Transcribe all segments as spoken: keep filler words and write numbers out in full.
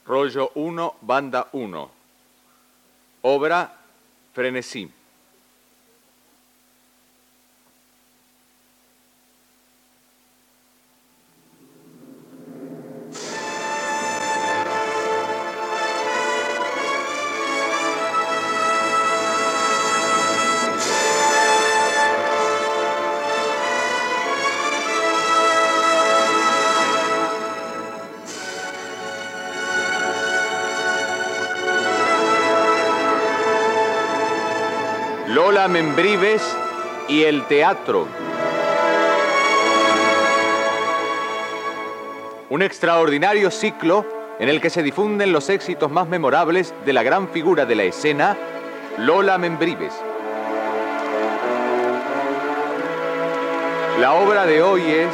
Rollo uno, banda uno. Obra Frenesí. Lola Membrives y el teatro. Un extraordinario ciclo en el que se difunden los éxitos más memorables de la gran figura de la escena, Lola Membrives. La obra de hoy es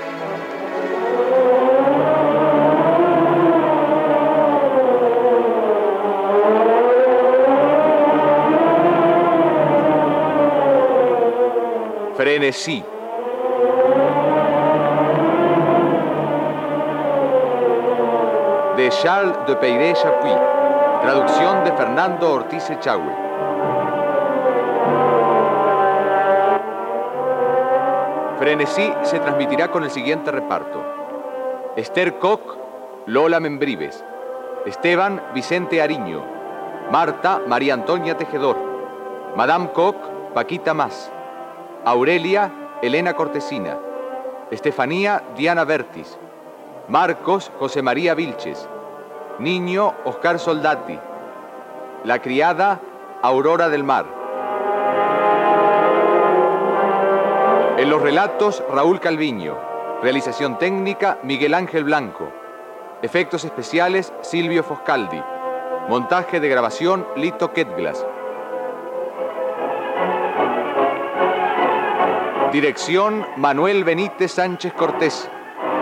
Frenesí. De Charles de Peyré-Chapuis. Traducción de Fernando Ortiz Echagüe. Frenesí se transmitirá con el siguiente reparto: Esther Koch, Lola Membrives; Esteban, Vicente Ariño; Marta, María Antonia Tejedor; Madame Koch, Paquita Mas; Aurelia, Elena Cortesina; Estefanía, Diana Bertis; Marcos, José María Vilches; Niño, Oscar Soldati; la criada, Aurora del Mar. En los relatos, Raúl Calviño. Realización técnica, Miguel Ángel Blanco. Efectos especiales, Silvio Foscaldi. Montaje de grabación, Lito Ketglas. Dirección, Manuel Benítez Sánchez Cortés.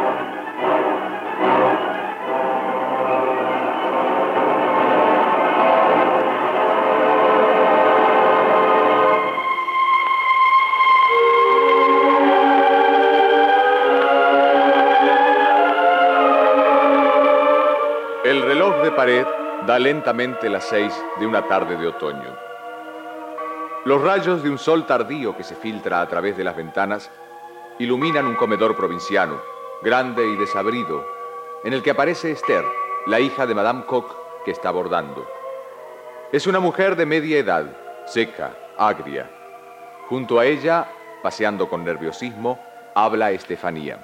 El reloj de pared da lentamente las seis de una tarde de otoño. Los rayos de un sol tardío que se filtra a través de las ventanas iluminan un comedor provinciano, grande y desabrido, en el que aparece Esther, la hija de Madame Koch, que está bordando. Es una mujer de media edad, seca, agria. Junto a ella, paseando con nerviosismo, habla Estefanía.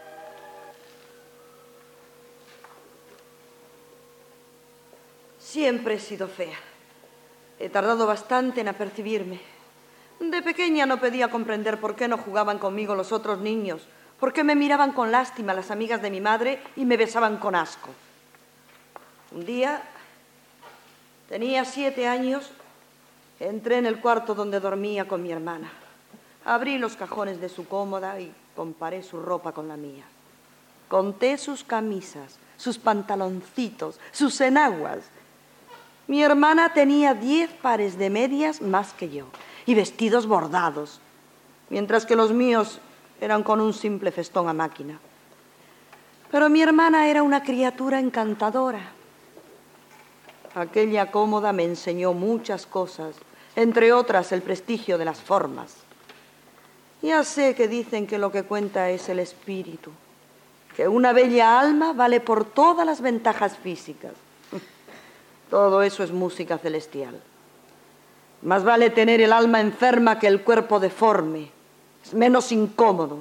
Siempre he sido fea. He tardado bastante en apercibirme. De pequeña no podía comprender por qué no jugaban conmigo los otros niños, por qué me miraban con lástima las amigas de mi madre y me besaban con asco. Un día, tenía siete años, entré en el cuarto donde dormía con mi hermana. Abrí los cajones de su cómoda y comparé su ropa con la mía. Conté sus camisas, sus pantaloncitos, sus enaguas. Mi hermana tenía diez pares de medias más que yo y vestidos bordados, mientras que los míos eran con un simple festón a máquina. Pero mi hermana era una criatura encantadora. Aquella cómoda me enseñó muchas cosas, entre otras el prestigio de las formas. Ya sé que dicen que lo que cuenta es el espíritu, que una bella alma vale por todas las ventajas físicas. Todo eso es música celestial. Más vale tener el alma enferma que el cuerpo deforme. Es menos incómodo.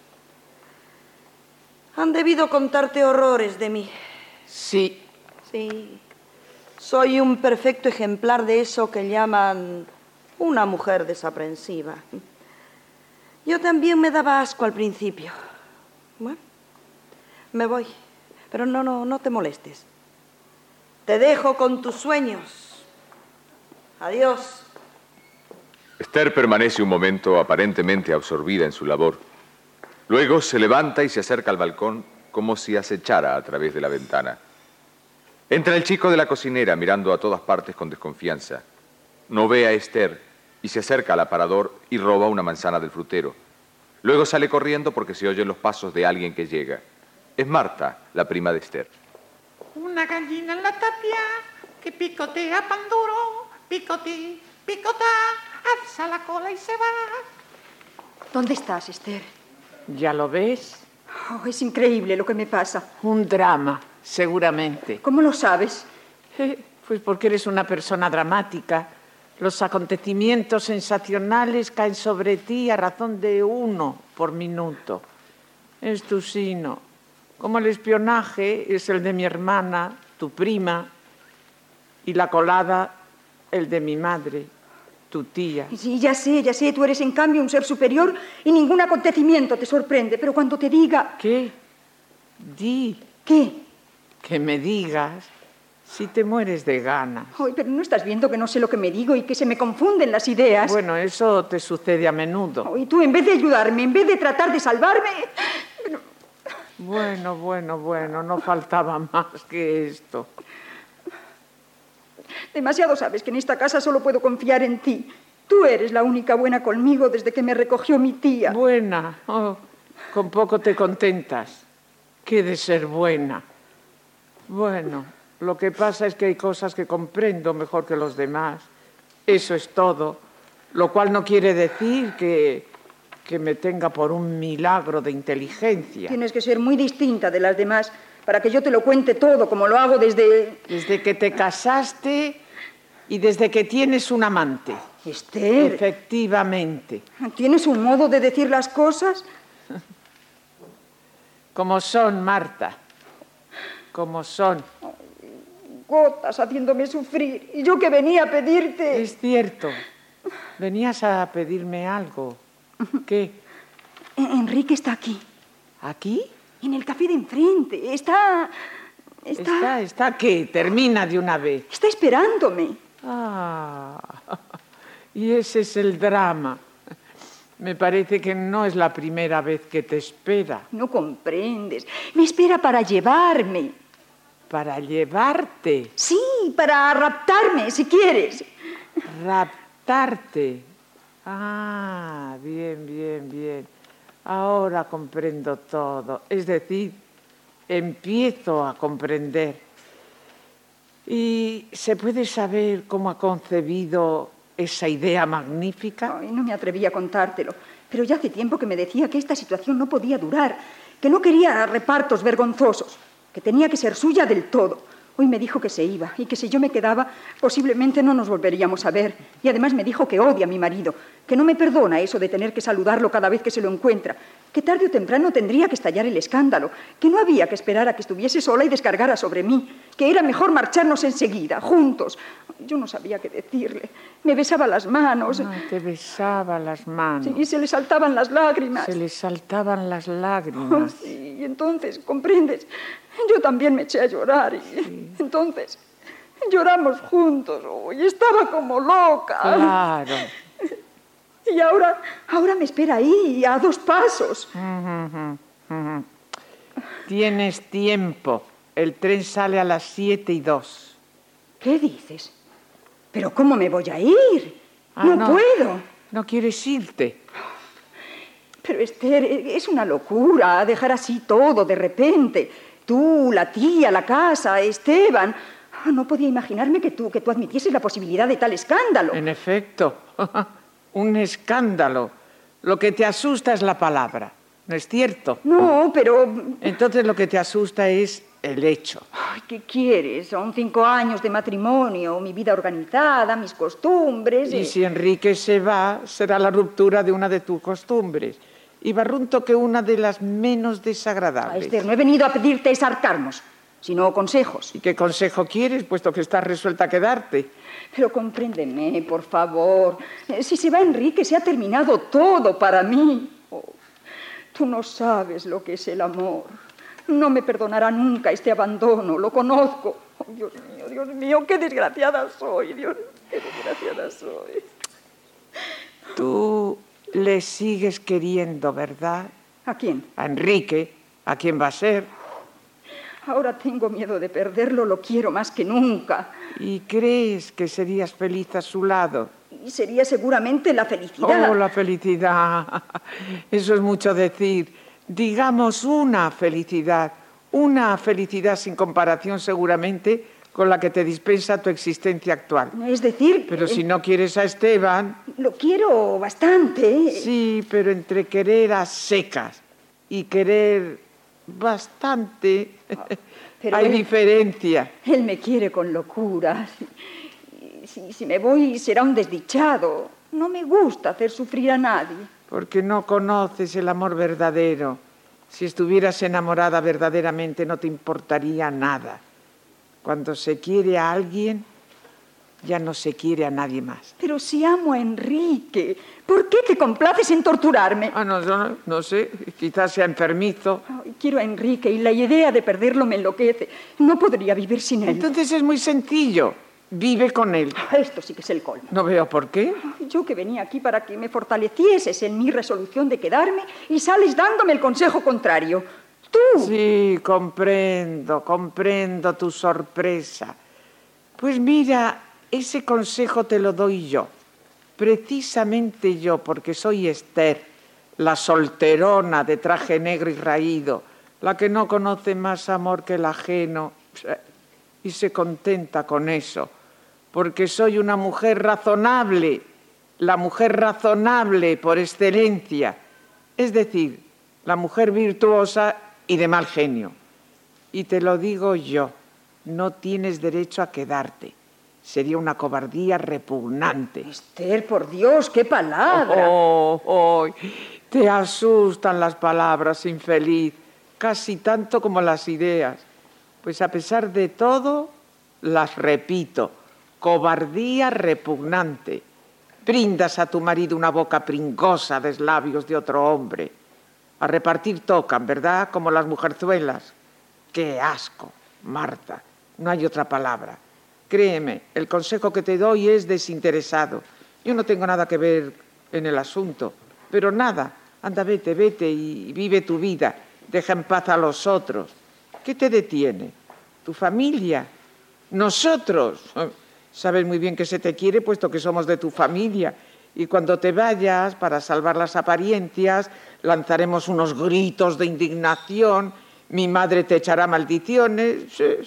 Han debido contarte horrores de mí. Sí. Sí. Soy un perfecto ejemplar de eso que llaman una mujer desaprensiva. Yo también me daba asco al principio. Bueno, me voy. Pero no, no, no te molestes. Te dejo con tus sueños. Adiós. Esther permanece un momento aparentemente absorbida en su labor. Luego se levanta y se acerca al balcón como si acechara a través de la ventana. Entra el chico de la cocinera mirando a todas partes con desconfianza. No ve a Esther y se acerca al aparador y roba una manzana del frutero. Luego sale corriendo porque se oyen los pasos de alguien que llega. Es Marta, la prima de Esther. Una gallina en la tapia que picotea pan duro, picotí, picota, alza la cola y se va. ¿Dónde estás, Esther? ¿Ya lo ves? Oh, es increíble lo que me pasa. Un drama, seguramente. ¿Cómo lo sabes? Eh, pues porque eres una persona dramática. Los acontecimientos sensacionales caen sobre ti a razón de uno por minuto. Es tu sino. Como el espionaje es el de mi hermana, tu prima, y la colada el de mi madre, tu tía. Sí, ya sé, ya sé. Tú eres, en cambio, un ser superior y ningún acontecimiento te sorprende. Pero cuando te diga... ¿Qué? Di. ¿Qué? Que me digas si te mueres de ganas. Ay, pero ¿no estás viendo que no sé lo que me digo y que se me confunden las ideas? Bueno, eso te sucede a menudo. Y tú, en vez de ayudarme, en vez de tratar de salvarme... Bueno, bueno, bueno, no faltaba más que esto. Demasiado sabes que en esta casa solo puedo confiar en ti. Tú eres la única buena conmigo desde que me recogió mi tía. Buena. Oh, con poco te contentas. Qué de ser buena. Bueno, lo que pasa es que hay cosas que comprendo mejor que los demás. Eso es todo. Lo cual no quiere decir que, que me tenga por un milagro de inteligencia. Tienes que ser muy distinta de las demás para que yo te lo cuente todo, como lo hago desde... Desde que te casaste y desde que tienes un amante. Esther. Efectivamente. ¿Tienes un modo de decir las cosas? Como son, Marta. Como son. Gotas haciéndome sufrir. Y yo que venía a pedirte... Es cierto. Venías a pedirme algo. ¿Qué? Enrique está aquí. ¿Aquí? En el café de enfrente. Está... Está... ¿Está, está qué? Termina de una vez. Está esperándome. Ah, y ese es el drama. Me parece que no es la primera vez que te espera. No comprendes. Me espera para llevarme. ¿Para llevarte? Sí, para raptarme, si quieres. ¿Raptarte? Ah, bien, bien, bien. Ahora comprendo todo. Es decir, empiezo a comprender. ¿Y se puede saber cómo ha concebido esa idea magnífica? Ay, no me atreví a contártelo, pero ya hace tiempo que me decía que esta situación no podía durar, que no quería repartos vergonzosos, que tenía que ser suya del todo. Hoy me dijo que se iba y que si yo me quedaba, posiblemente no nos volveríamos a ver. Y además me dijo que odia a mi marido, que no me perdona eso de tener que saludarlo cada vez que se lo encuentra, que tarde o temprano tendría que estallar el escándalo, que no había que esperar a que estuviese sola y descargara sobre mí, que era mejor marcharnos enseguida, juntos. Yo no sabía qué decirle. Me besaba las manos. Ah, te besaba las manos. Sí, y se le saltaban las lágrimas. Se le saltaban las lágrimas. Oh, sí, y entonces, ¿comprendes? Yo también me eché a llorar y sí. Entonces lloramos juntos. Oh, y estaba como loca. Claro. Y ahora, ahora me espera ahí, a dos pasos. Uh-huh, uh-huh. Tienes tiempo. El tren sale a las siete y dos. ¿Qué dices? ¿Pero cómo me voy a ir? Ah, no, no puedo. ¿No quieres irte? Pero, Esther, es una locura dejar así todo de repente. Tú, la tía, la casa, Esteban. Oh, no podía imaginarme que tú, que tú admitieses la posibilidad de tal escándalo. En efecto, un escándalo. Lo que te asusta es la palabra, ¿no es cierto? No, pero... Entonces lo que te asusta es el hecho. Ay, ¿qué quieres? Son cinco años de matrimonio, mi vida organizada, mis costumbres... Y eh... si Enrique se va, será la ruptura de una de tus costumbres. Y Barrunto que una de las menos desagradables. Ah, Esther, no he venido a pedirte exarcarnos, sino consejos. ¿Y qué consejo quieres, puesto que estás resuelta a quedarte? Pero compréndeme, por favor. Si se va Enrique, se ha terminado todo para mí. Oh, tú no sabes lo que es el amor. No me perdonará nunca este abandono, lo conozco. Oh, Dios mío, Dios mío, qué desgraciada soy, Dios, qué desgraciada soy. Tú le sigues queriendo, ¿verdad? ¿A quién? A Enrique. ¿A quién va a ser? Ahora tengo miedo de perderlo, lo quiero más que nunca. ¿Y crees que serías feliz a su lado? Y sería seguramente la felicidad. Oh, la felicidad. Eso es mucho decir. Digamos una felicidad, Una felicidad sin comparación seguramente con la que te dispensa tu existencia actual. Es decir... Pero eh, si no quieres a Esteban... Lo quiero bastante. Sí, pero entre querer a secas y querer bastante... Pero hay él, diferencia. Él me quiere con locura. Si, si, si me voy será un desdichado. No me gusta hacer sufrir a nadie. Porque no conoces el amor verdadero. Si estuvieras enamorada verdaderamente no te importaría nada. Cuando se quiere a alguien, ya no se quiere a nadie más. Pero si amo a Enrique, ¿por qué te complaces en torturarme? Ah, no, no, no sé, quizás sea enfermizo. Ay, quiero a Enrique y la idea de perderlo me enloquece. No podría vivir sin él. Entonces es muy sencillo. Vive con él. Esto sí que es el colmo. No veo por qué. Yo que venía aquí para que me fortalecieses en mi resolución de quedarme y sales dándome el consejo contrario. ¡Tú! Sí, comprendo, comprendo tu sorpresa. Pues mira, ese consejo te lo doy yo. Precisamente yo, porque soy Esther, la solterona de traje negro y raído, la que no conoce más amor que el ajeno y se contenta con eso. Porque soy una mujer razonable, la mujer razonable por excelencia, es decir, la mujer virtuosa y de mal genio. Y te lo digo yo, no tienes derecho a quedarte. Sería una cobardía repugnante. Esther, por Dios, qué palabra. Oh, oh, oh, te asustan las palabras, infeliz, casi tanto como las ideas. Pues a pesar de todo, las repito. Cobardía repugnante. Brindas a tu marido una boca pringosa de labios de otro hombre. A repartir tocan, ¿verdad? Como las mujerzuelas. ¡Qué asco, Marta! No hay otra palabra. Créeme, el consejo que te doy es desinteresado. Yo no tengo nada que ver en el asunto, pero nada. Anda, vete, vete y vive tu vida. Deja en paz a los otros. ¿Qué te detiene? ¿Tu familia? ¿Nosotros? Sabes muy bien que se te quiere, puesto que somos de tu familia. Y cuando te vayas, para salvar las apariencias, lanzaremos unos gritos de indignación, mi madre te echará maldiciones,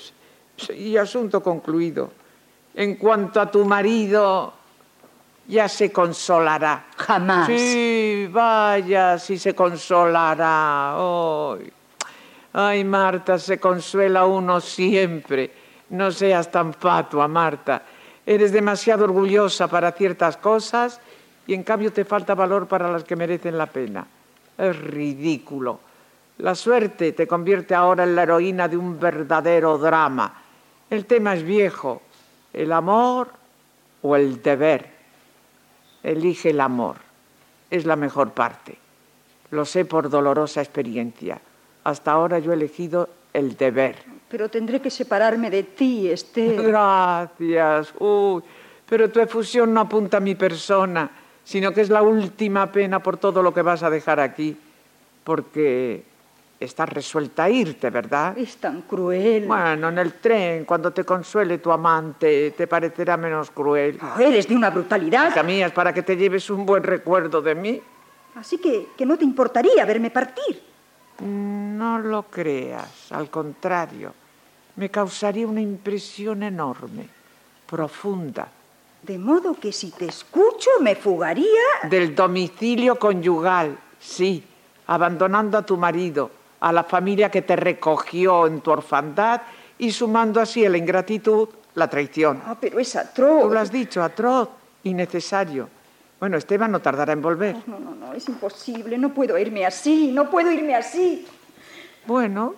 y asunto concluido. En cuanto a tu marido, ya se consolará. Jamás. Sí, vaya, sí se consolará. Oh. Ay, Marta, se consuela uno siempre. No seas tan fatua, Marta. Eres demasiado orgullosa para ciertas cosas y en cambio te falta valor para las que merecen la pena. Es ridículo. La suerte te convierte ahora en la heroína de un verdadero drama. El tema es viejo. ¿El amor o el deber? Elige el amor. Es la mejor parte. Lo sé por dolorosa experiencia. Hasta ahora yo he elegido el deber. Pero tendré que separarme de ti, Esther. Gracias. Uy, pero tu efusión no apunta a mi persona, sino que es la última pena por todo lo que vas a dejar aquí. Porque estás resuelta a irte, ¿verdad? Es tan cruel. Bueno, en el tren, cuando te consuele tu amante, te parecerá menos cruel. Oh, eres de una brutalidad. Hija mía, es para que te lleves un buen recuerdo de mí. Así que, que no te importaría verme partir. No lo creas, al contrario, me causaría una impresión enorme, profunda. De modo que si te escucho me fugaría... Del domicilio conyugal, sí, abandonando a tu marido, a la familia que te recogió en tu orfandad y sumando así a la ingratitud la traición. Ah, pero es atroz. Tú lo has dicho, atroz, innecesario. Bueno, Esteban no tardará en volver. No, no, no, es imposible. No puedo irme así, no puedo irme así. Bueno,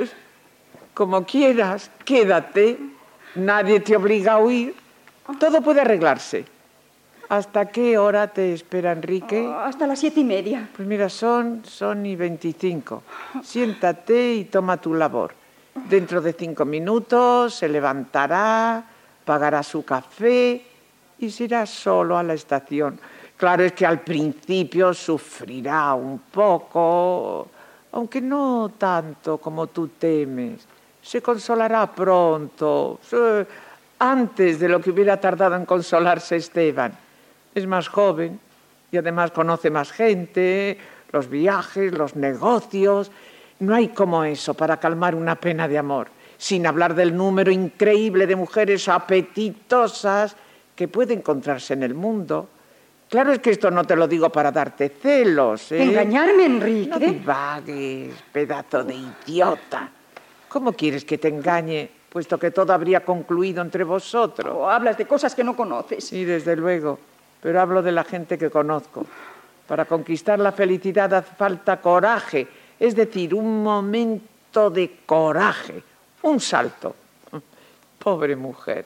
como quieras, quédate. Nadie te obliga a huir. Todo puede arreglarse. ¿Hasta qué hora te espera Enrique? Oh, hasta las siete y media. Pues mira, son, son y veinticinco. Siéntate y toma tu labor. Dentro de cinco minutos se levantará, pagará su café y se irá solo a la estación. Claro, es que al principio sufrirá un poco, aunque no tanto como tú temes. Se consolará pronto, antes de lo que hubiera tardado en consolarse Esteban. Es más joven y además conoce más gente, los viajes, los negocios. No hay como eso para calmar una pena de amor, sin hablar del número increíble de mujeres apetitosas que puede encontrarse en el mundo. Claro, es que esto no te lo digo para darte celos, ¿eh? ¿Engañarme, Enrique? No divagues, pedazo de idiota. ¿Cómo quieres que te engañe, puesto que todo habría concluido entre vosotros? O hablas de cosas que no conoces. Sí, desde luego, pero hablo de la gente que conozco. Para conquistar la felicidad hace falta coraje, es decir, un momento de coraje, un salto. Pobre mujer,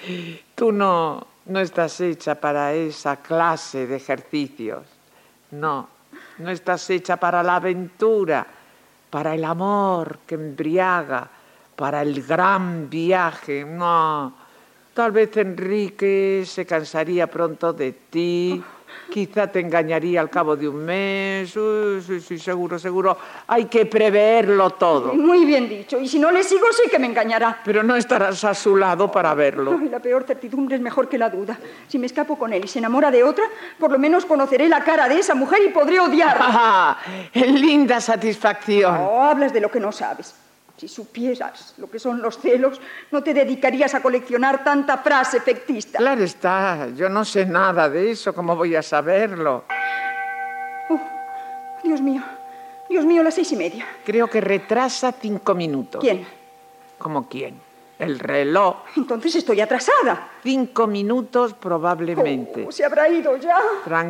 tú no, no estás hecha para esa clase de ejercicios. No, no estás hecha para la aventura, para el amor que embriaga, para el gran viaje. No, tal vez Enrique se cansaría pronto de ti. Quizá te engañaría al cabo de un mes. Sí, sí, sí, seguro, seguro. Hay que preverlo todo. Muy bien dicho. Y si no le sigo, sí que me engañará. Pero no estarás a su lado para verlo. Ay, la peor certidumbre es mejor que la duda. Si me escapo con él y se enamora de otra, por lo menos conoceré la cara de esa mujer y podré odiarla. ¡Ah! ¡Linda satisfacción! No, hablas de lo que no sabes. Si supieras lo que son los celos, no te dedicarías a coleccionar tanta frase efectista. Claro está, yo no sé nada de eso, ¿cómo voy a saberlo? Oh, Dios mío, Dios mío, las seis y media. Creo que retrasa cinco minutos. ¿Quién? ¿Cómo quién? El reloj. Entonces estoy atrasada. Cinco minutos probablemente. Oh, se habrá ido ya.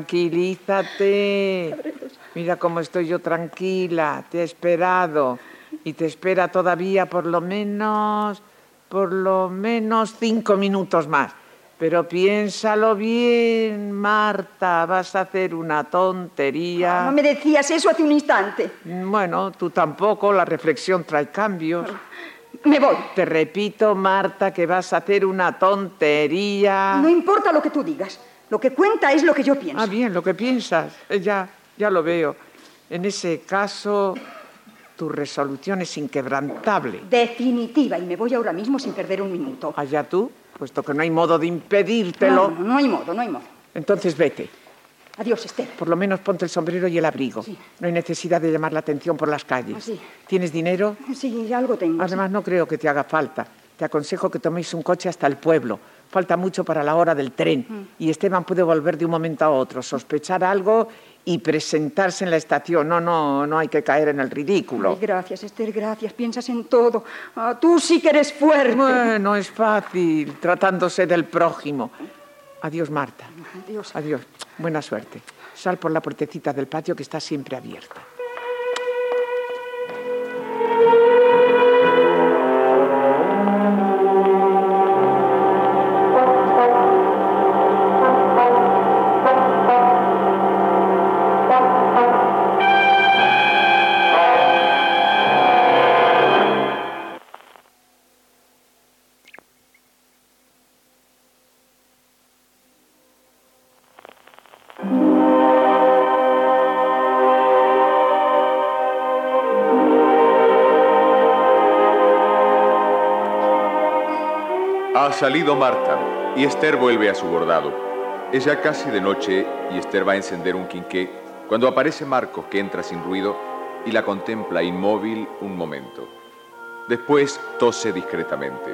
Tranquilízate. Mira cómo estoy yo tranquila, te he esperado. Y te espera todavía por lo menos, por lo menos cinco minutos más. Pero piénsalo bien, Marta, vas a hacer una tontería. No, no me decías eso hace un instante. Bueno, tú tampoco, la reflexión trae cambios. Me voy. Te repito, Marta, que vas a hacer una tontería. No importa lo que tú digas. Lo que cuenta es lo que yo pienso. Ah, bien, lo que piensas. Eh, ya, ya lo veo. En ese caso, tu resolución es inquebrantable. Definitiva, y me voy ahora mismo sin perder un minuto. Allá tú, puesto que no hay modo de impedírtelo. No, no, no hay modo, no hay modo. Entonces vete. Adiós, Esther. Por lo menos ponte el sombrero y el abrigo. Sí. No hay necesidad de llamar la atención por las calles. Ah, sí. ¿Tienes dinero? Sí, algo tengo. Además, sí. no creo que te haga falta. Te aconsejo que toméis un coche hasta el pueblo. Falta mucho para la hora del tren. Mm. Y Esteban puede volver de un momento a otro, sospechar algo y presentarse en la estación. No, no, no hay que caer en el ridículo. Ay, gracias, Esther, gracias. Piensas en todo. Ah, tú sí que eres fuerte. Bueno, es fácil, tratándose del prójimo. Adiós, Marta. Adiós. Adiós. Buena suerte. Sal por la puertecita del patio que está siempre abierta. Ha salido Marta y Esther vuelve a su bordado. Es ya casi de noche y Esther va a encender un quinqué cuando aparece Marcos, que entra sin ruido y la contempla inmóvil un momento. Después tose discretamente.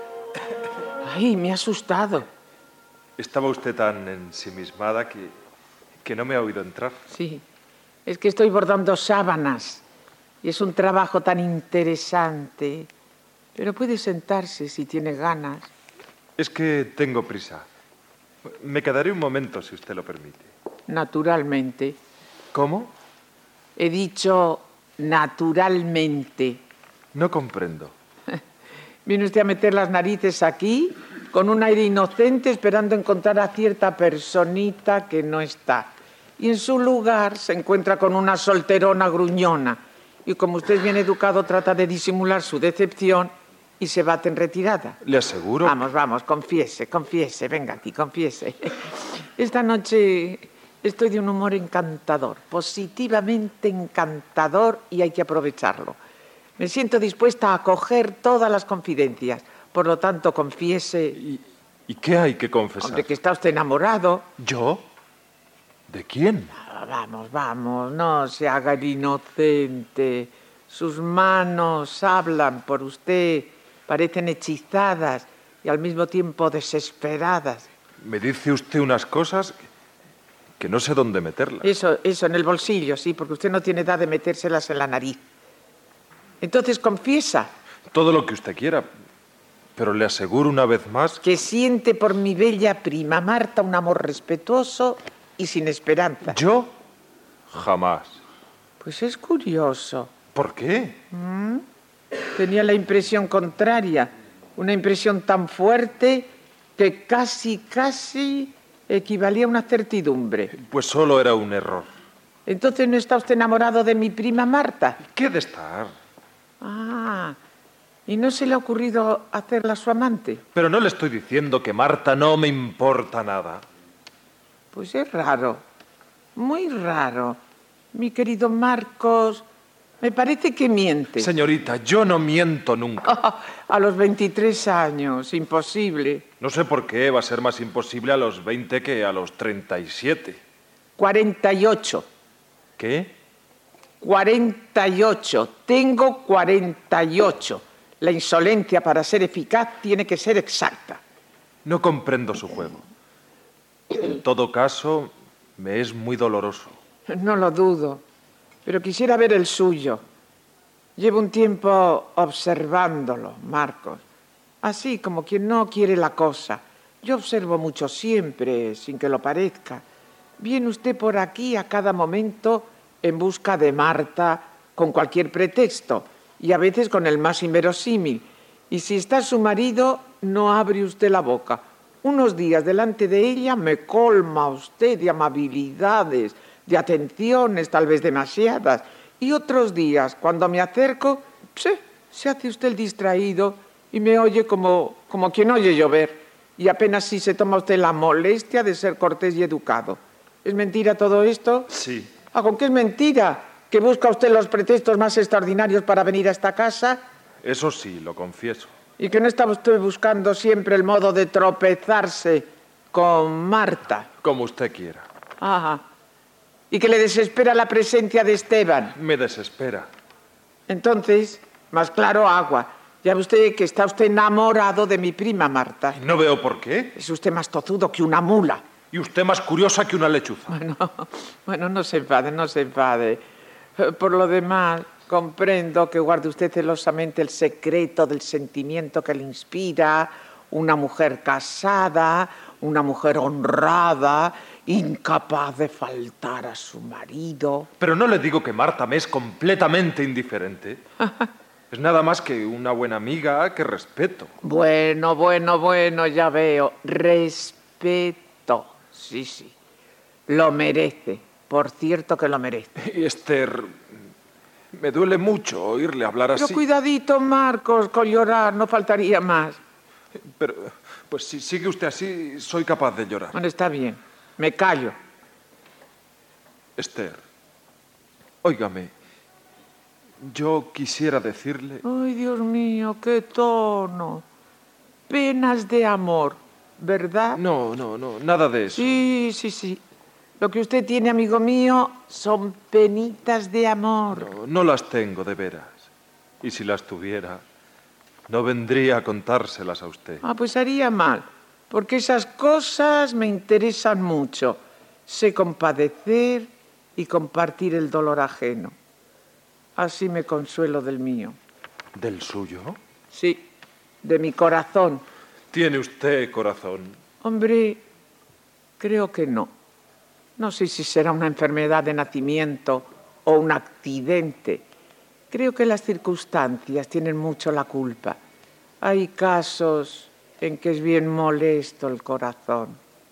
Ay, me ha asustado. Estaba usted tan ensimismada que, que no me ha oído entrar. Sí, es que estoy bordando sábanas y es un trabajo tan interesante. Pero puede sentarse si tiene ganas. Es que tengo prisa. Me quedaré un momento, si usted lo permite. Naturalmente. ¿Cómo? He dicho naturalmente. No comprendo. Viene usted a meter las narices aquí con un aire inocente esperando encontrar a cierta personita que no está. Y en su lugar se encuentra con una solterona gruñona. Y como usted es bien educado, trata de disimular su decepción y se bate en retirada. Le aseguro... Vamos, vamos, confiese, confiese, venga aquí, confiese. Esta noche estoy de un humor encantador, positivamente encantador, y hay que aprovecharlo. Me siento dispuesta a acoger todas las confidencias. Por lo tanto, confiese... ¿Y, y qué hay que confesar? De que está usted enamorado. ¿Yo? ¿De quién? Ah, vamos, vamos, no se haga el inocente. Sus manos hablan por usted, parecen hechizadas y al mismo tiempo desesperadas. Me dice usted unas cosas que no sé dónde meterlas. Eso, eso, en el bolsillo, sí, porque usted no tiene edad de metérselas en la nariz. Entonces confiesa. Todo lo que usted quiera, pero le aseguro una vez más... Que siente por mi bella prima Marta un amor respetuoso y sin esperanza. ¿Yo? Jamás. Pues es curioso. ¿Por qué? ¿Mm? Tenía la impresión contraria, una impresión tan fuerte que casi, casi equivalía a una certidumbre. Pues solo era un error. Entonces, ¿no está usted enamorado de mi prima Marta? ¿Qué de estar? Ah, ¿y no se le ha ocurrido hacerla su amante? Pero no le estoy diciendo que Marta no me importa nada. Pues es raro, muy raro. Mi querido Marcos, me parece que miente. Señorita, yo no miento nunca. Oh, a los veintitrés años, imposible. No sé por qué va a ser más imposible a los veinte que a los treinta y siete. cuarenta y ocho. ¿Qué? cuarenta y ocho. Tengo cuarenta y ocho. La insolencia, para ser eficaz, tiene que ser exacta. No comprendo su juego. En todo caso, me es muy doloroso. No lo dudo, pero quisiera ver el suyo. Llevo un tiempo observándolo, Marcos. Así como quien no quiere la cosa. Yo observo mucho siempre, sin que lo parezca. Viene usted por aquí a cada momento en busca de Marta con cualquier pretexto y a veces con el más inverosímil. Y si está su marido, no abre usted la boca. Unos días delante de ella me colma usted de amabilidades, de atenciones, tal vez demasiadas. Y otros días, cuando me acerco, sí, se hace usted el distraído y me oye como, como quien oye llover. Y apenas si se toma usted la molestia de ser cortés y educado. ¿Es mentira todo esto? Sí. Ah, ¿con qué es mentira? ¿Que busca usted los pretextos más extraordinarios para venir a esta casa? Eso sí, lo confieso. ¿Y que no estaba usted buscando siempre el modo de tropezarse con Marta? Como usted quiera. Ajá. ¿Y que le desespera la presencia de Esteban? Me desespera. Entonces, más claro, agua. Ya ve usted que está usted enamorado de mi prima Marta. No veo por qué. Es usted más tozudo que una mula. Y usted más curiosa que una lechuza. Bueno, bueno, no se enfade, no se enfade. Por lo demás, comprendo que guarde usted celosamente el secreto del sentimiento que le inspira una mujer casada, una mujer honrada, incapaz de faltar a su marido. Pero no le digo que Marta me es completamente indiferente. Es nada más que una buena amiga que respeto. Bueno, bueno, bueno, ya veo. Respeto. Sí, sí. Lo merece. Por cierto que lo merece. Y Esther, me duele mucho oírle hablar así. Pero cuidadito, Marcos, con llorar, no faltaría más. Pero, pues si sigue usted así, soy capaz de llorar. Bueno, está bien. Me callo. Esther, óigame, yo quisiera decirle... Ay, Dios mío, qué tono. Penas de amor, ¿verdad? No, no, no, nada de eso. Sí, sí, sí. Lo que usted tiene, amigo mío, son penitas de amor. No, no las tengo, de veras. Y si las tuviera, no vendría a contárselas a usted. Ah, pues haría mal, porque esas cosas me interesan mucho. Sé compadecer y compartir el dolor ajeno. Así me consuelo del mío. ¿Del suyo? Sí, de mi corazón. ¿Tiene usted corazón? Hombre, creo que no. No sé si será una enfermedad de nacimiento o un accidente. Creo que las circunstancias tienen mucho la culpa. Hay casos en que es bien molesto el corazón.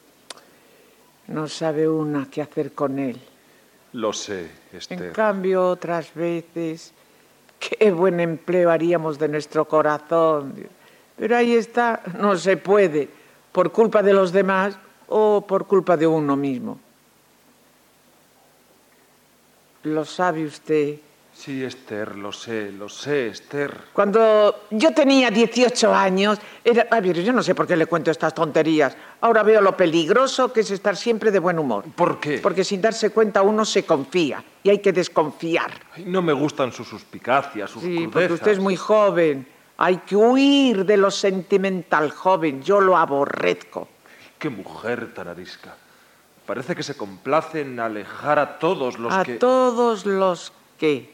No sabe una qué hacer con él. Lo sé, Esther. En cambio, otras veces, qué buen empleo haríamos de nuestro corazón. Pero ahí está, no se puede, por culpa de los demás o por culpa de uno mismo. ¿Lo sabe usted? Sí, Esther, lo sé, lo sé, Esther. Cuando yo tenía dieciocho años, era... A ver, yo no sé por qué le cuento estas tonterías. Ahora veo lo peligroso que es estar siempre de buen humor. ¿Por qué? Porque sin darse cuenta uno se confía y hay que desconfiar. Ay, no me gustan sus suspicacias, sus Sí, crudezas. porque usted es muy joven. Hay que huir de lo sentimental joven. Yo lo aborrezco. Qué mujer tan arisca. Parece que se complace en alejar a todos los a que... A todos los que...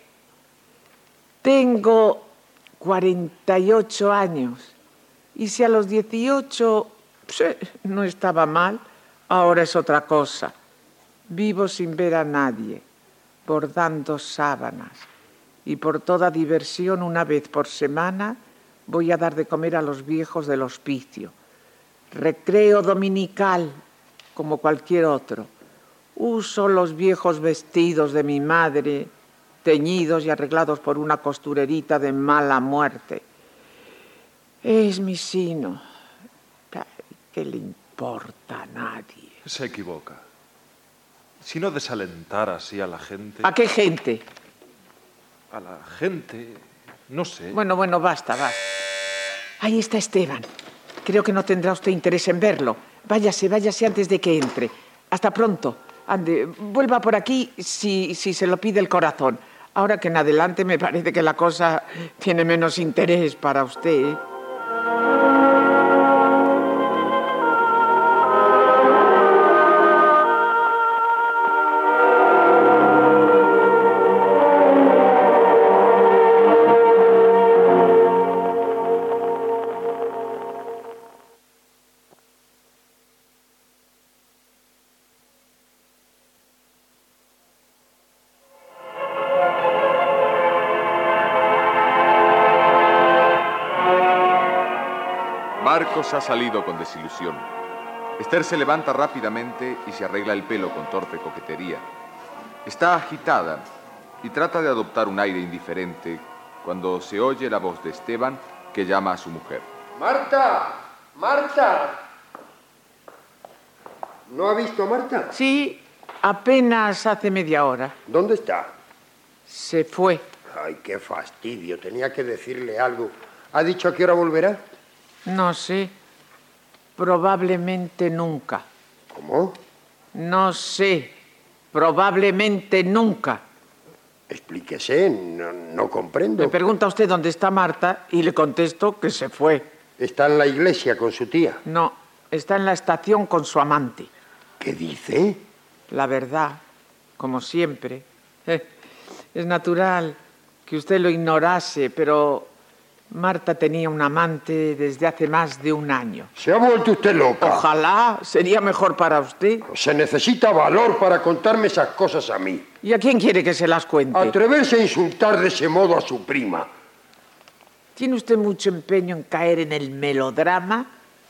Tengo cuarenta y ocho años y si a los dieciocho pues, no estaba mal, ahora es otra cosa. Vivo sin ver a nadie, bordando sábanas y por toda diversión una vez por semana voy a dar de comer a los viejos del hospicio. Recreo dominical como cualquier otro. Uso los viejos vestidos de mi madre, teñidos y arreglados por una costurerita de mala muerte. Es mi sino. ¿Qué le importa a nadie? Se equivoca. Si no desalentara así a la gente... ¿A qué gente? A la gente... no sé. Bueno, bueno, basta, basta. Ahí está Esteban. Creo que no tendrá usted interés en verlo. Váyase, váyase antes de que entre. Hasta pronto. Ande, vuelva por aquí si, si se lo pide el corazón. Ahora que en adelante me parece que la cosa tiene menos interés para usted. Marcos ha salido con desilusión. Esther se levanta rápidamente y se arregla el pelo con torpe coquetería. Está agitada y trata de adoptar un aire indiferente cuando se oye la voz de Esteban que llama a su mujer. ¡Marta! ¡Marta! ¿No ha visto a Marta? Sí, apenas hace media hora. ¿Dónde está? Se fue. Ay, qué fastidio. Tenía que decirle algo. ¿Ha dicho a qué hora volverá? No sé. Probablemente nunca. ¿Cómo? No sé. Probablemente nunca. Explíquese, no, no comprendo. Me pregunta usted dónde está Marta y le contesto que se fue. ¿Está en la iglesia con su tía? No, está en la estación con su amante. ¿Qué dice? La verdad, como siempre. Es natural que usted lo ignorase, pero Marta tenía un amante desde hace más de un año. ¿Se ha vuelto usted loca? Ojalá, sería mejor para usted. Se necesita valor para contarme esas cosas a mí. ¿Y a quién quiere que se las cuente? Atreverse a insultar de ese modo a su prima. ¿Tiene usted mucho empeño en caer en el melodrama?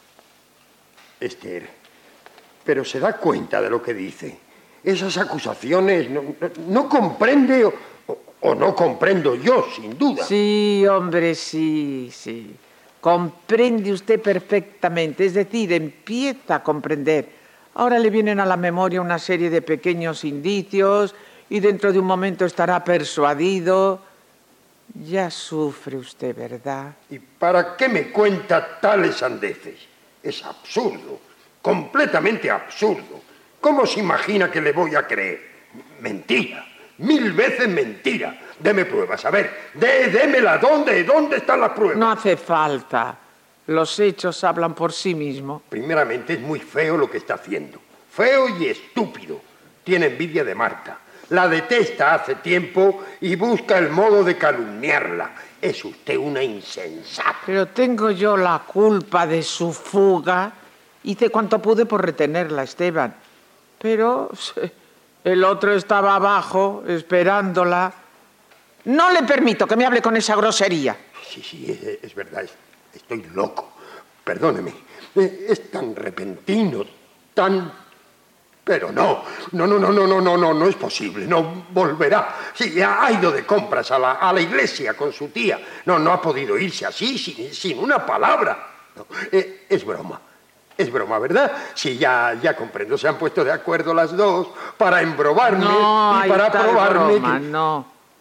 Esther, pero se da cuenta de lo que dice. Esas acusaciones no, no, no comprende o, o, o no comprendo yo, sin duda. Sí, hombre, sí, sí. Comprende usted perfectamente, es decir, empieza a comprender. Ahora le vienen a la memoria una serie de pequeños indicios y dentro de un momento estará persuadido. Ya sufre usted, ¿verdad? ¿Y para qué me cuenta tales sandeces? Es absurdo, completamente absurdo. ¿Cómo se imagina que le voy a creer? Mentira, mil veces mentira. Deme pruebas, a ver, dé, démela, ¿dónde? ¿Dónde están las pruebas? No hace falta. Los hechos hablan por sí mismos. Primeramente, es muy feo lo que está haciendo. Feo y estúpido. Tiene envidia de Marta. La detesta hace tiempo y busca el modo de calumniarla. Es usted una insensata. Pero tengo yo la culpa de su fuga. Hice cuanto pude por retenerla, Esteban. Pero el otro estaba abajo, esperándola. No le permito que me hable con esa grosería. Sí, sí, es, es verdad. Es, estoy loco. Perdóneme. Es tan repentino, tan... Pero no, no, no, no, no, no, no, no, no es posible, no volverá. Sí, ha ido de compras a la, a la iglesia con su tía. No, no ha podido irse así, sin, sin una palabra. No, eh, es broma, es broma, ¿verdad? Sí, ya, ya comprendo, se han puesto de acuerdo las dos para embrobarme no, y para ahí está probarme. Broma, que... No,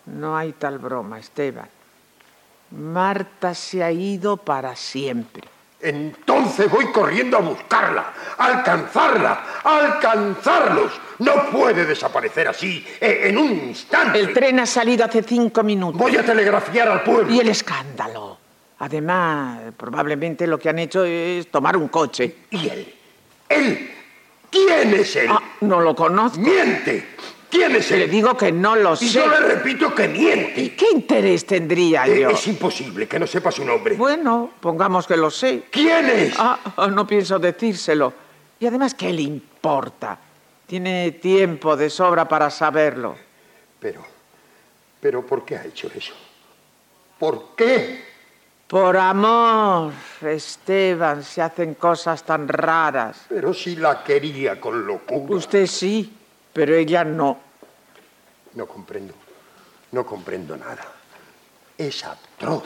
No hay tal broma, Esteban. Marta se ha ido para siempre. Entonces voy corriendo a buscarla, a alcanzarla, a alcanzarlos. No puede desaparecer así, en un instante. El tren ha salido hace cinco minutos. Voy a telegrafiar al pueblo. Y el escándalo. Además, probablemente lo que han hecho es tomar un coche. ¿Y él? ¿Él? ¿Quién es él? Ah, no lo conozco. ¡Miente! ¿Quién es él? Le digo que no lo sé. Y yo le repito que miente. ¿Y qué interés tendría Eh, yo? Es imposible que no sepa su nombre. Bueno, pongamos que lo sé. ¿Quién es? Ah, no pienso decírselo. Y además, ¿qué le importa? Tiene tiempo de sobra para saberlo. Pero, pero, ¿por qué ha hecho eso? ¿Por qué? Por amor, Esteban, se hacen cosas tan raras. Pero si la quería con locura. Usted sí, pero ella no. No comprendo. No comprendo nada. Es atroz.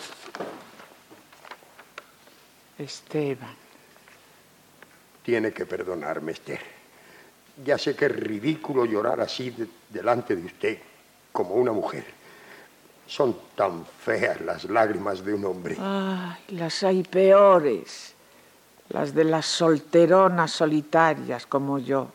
Esteban. Tiene que perdonarme, Esther. Ya sé que es ridículo llorar así de- delante de usted, como una mujer. Son tan feas las lágrimas de un hombre. Ay, las hay peores. Las de las solteronas solitarias como yo.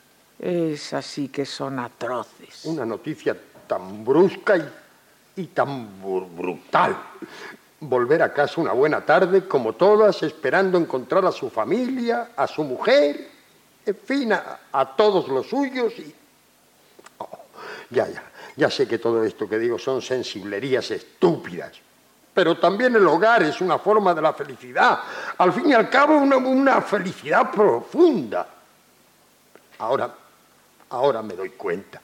Esas sí que son atroces. Una noticia tan brusca y, y tan br- brutal. Volver a casa una buena tarde, como todas, esperando encontrar a su familia, a su mujer, en fin, a, a todos los suyos y... Oh, ya, ya, ya sé que todo esto que digo son sensiblerías estúpidas, pero también el hogar es una forma de la felicidad. Al fin y al cabo, una, una felicidad profunda. Ahora, ahora me doy cuenta.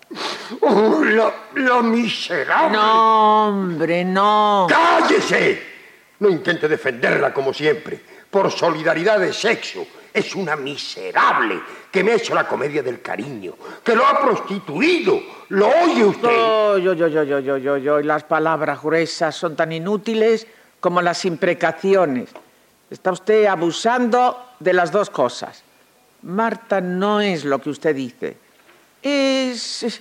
¡Oh, la, la miserable! No, hombre, no. ¡Cállese! No intente defenderla como siempre. Por solidaridad de sexo. Es una miserable que me ha hecho la comedia del cariño, que lo ha prostituido. ¿Lo oye usted? Yo, yo, yo, yo, yo, yo, yo, yo. Y las palabras gruesas son tan inútiles como las imprecaciones. Está usted abusando de las dos cosas. Marta no es lo que usted dice. Es...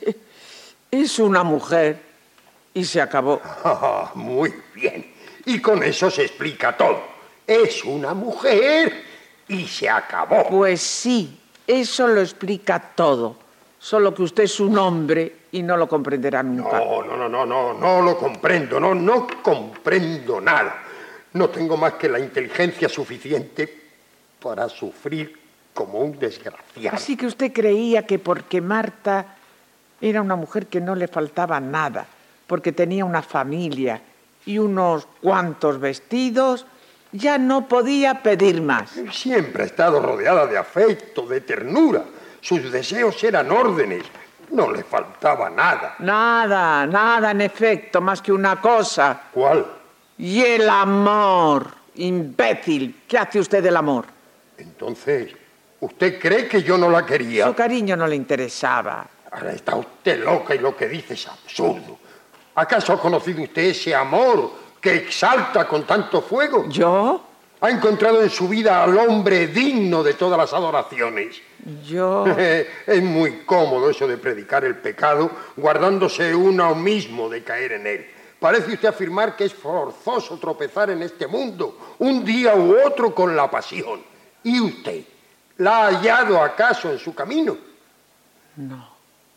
es una mujer. Y se acabó. Ah, muy bien. Y con eso se explica todo. Es una mujer y se acabó. Pues sí, eso lo explica todo. Solo que usted es un hombre y no lo comprenderá nunca. No, no, no, no, no, no lo comprendo, no, no comprendo nada. No tengo más que la inteligencia suficiente para sufrir como un desgraciado. Así que usted creía que porque Marta era una mujer que no le faltaba nada, porque tenía una familia y unos cuantos vestidos, ya no podía pedir más. Siempre ha estado rodeada de afecto, de ternura. Sus deseos eran órdenes. No le faltaba nada. Nada, nada en efecto, más que una cosa. ¿Cuál? Y el amor, imbécil. ¿Qué hace usted del amor? Entonces, ¿usted cree que yo no la quería? Su cariño no le interesaba. Ahora está usted loca y lo que dice es absurdo. ¿Acaso ha conocido usted ese amor que exalta con tanto fuego? ¿Yo? ¿Ha encontrado en su vida al hombre digno de todas las adoraciones? Yo... Es muy cómodo eso de predicar el pecado, guardándose uno mismo de caer en él. Parece usted afirmar que es forzoso tropezar en este mundo, un día u otro con la pasión. ¿Y usted? ¿La ha hallado acaso en su camino? No.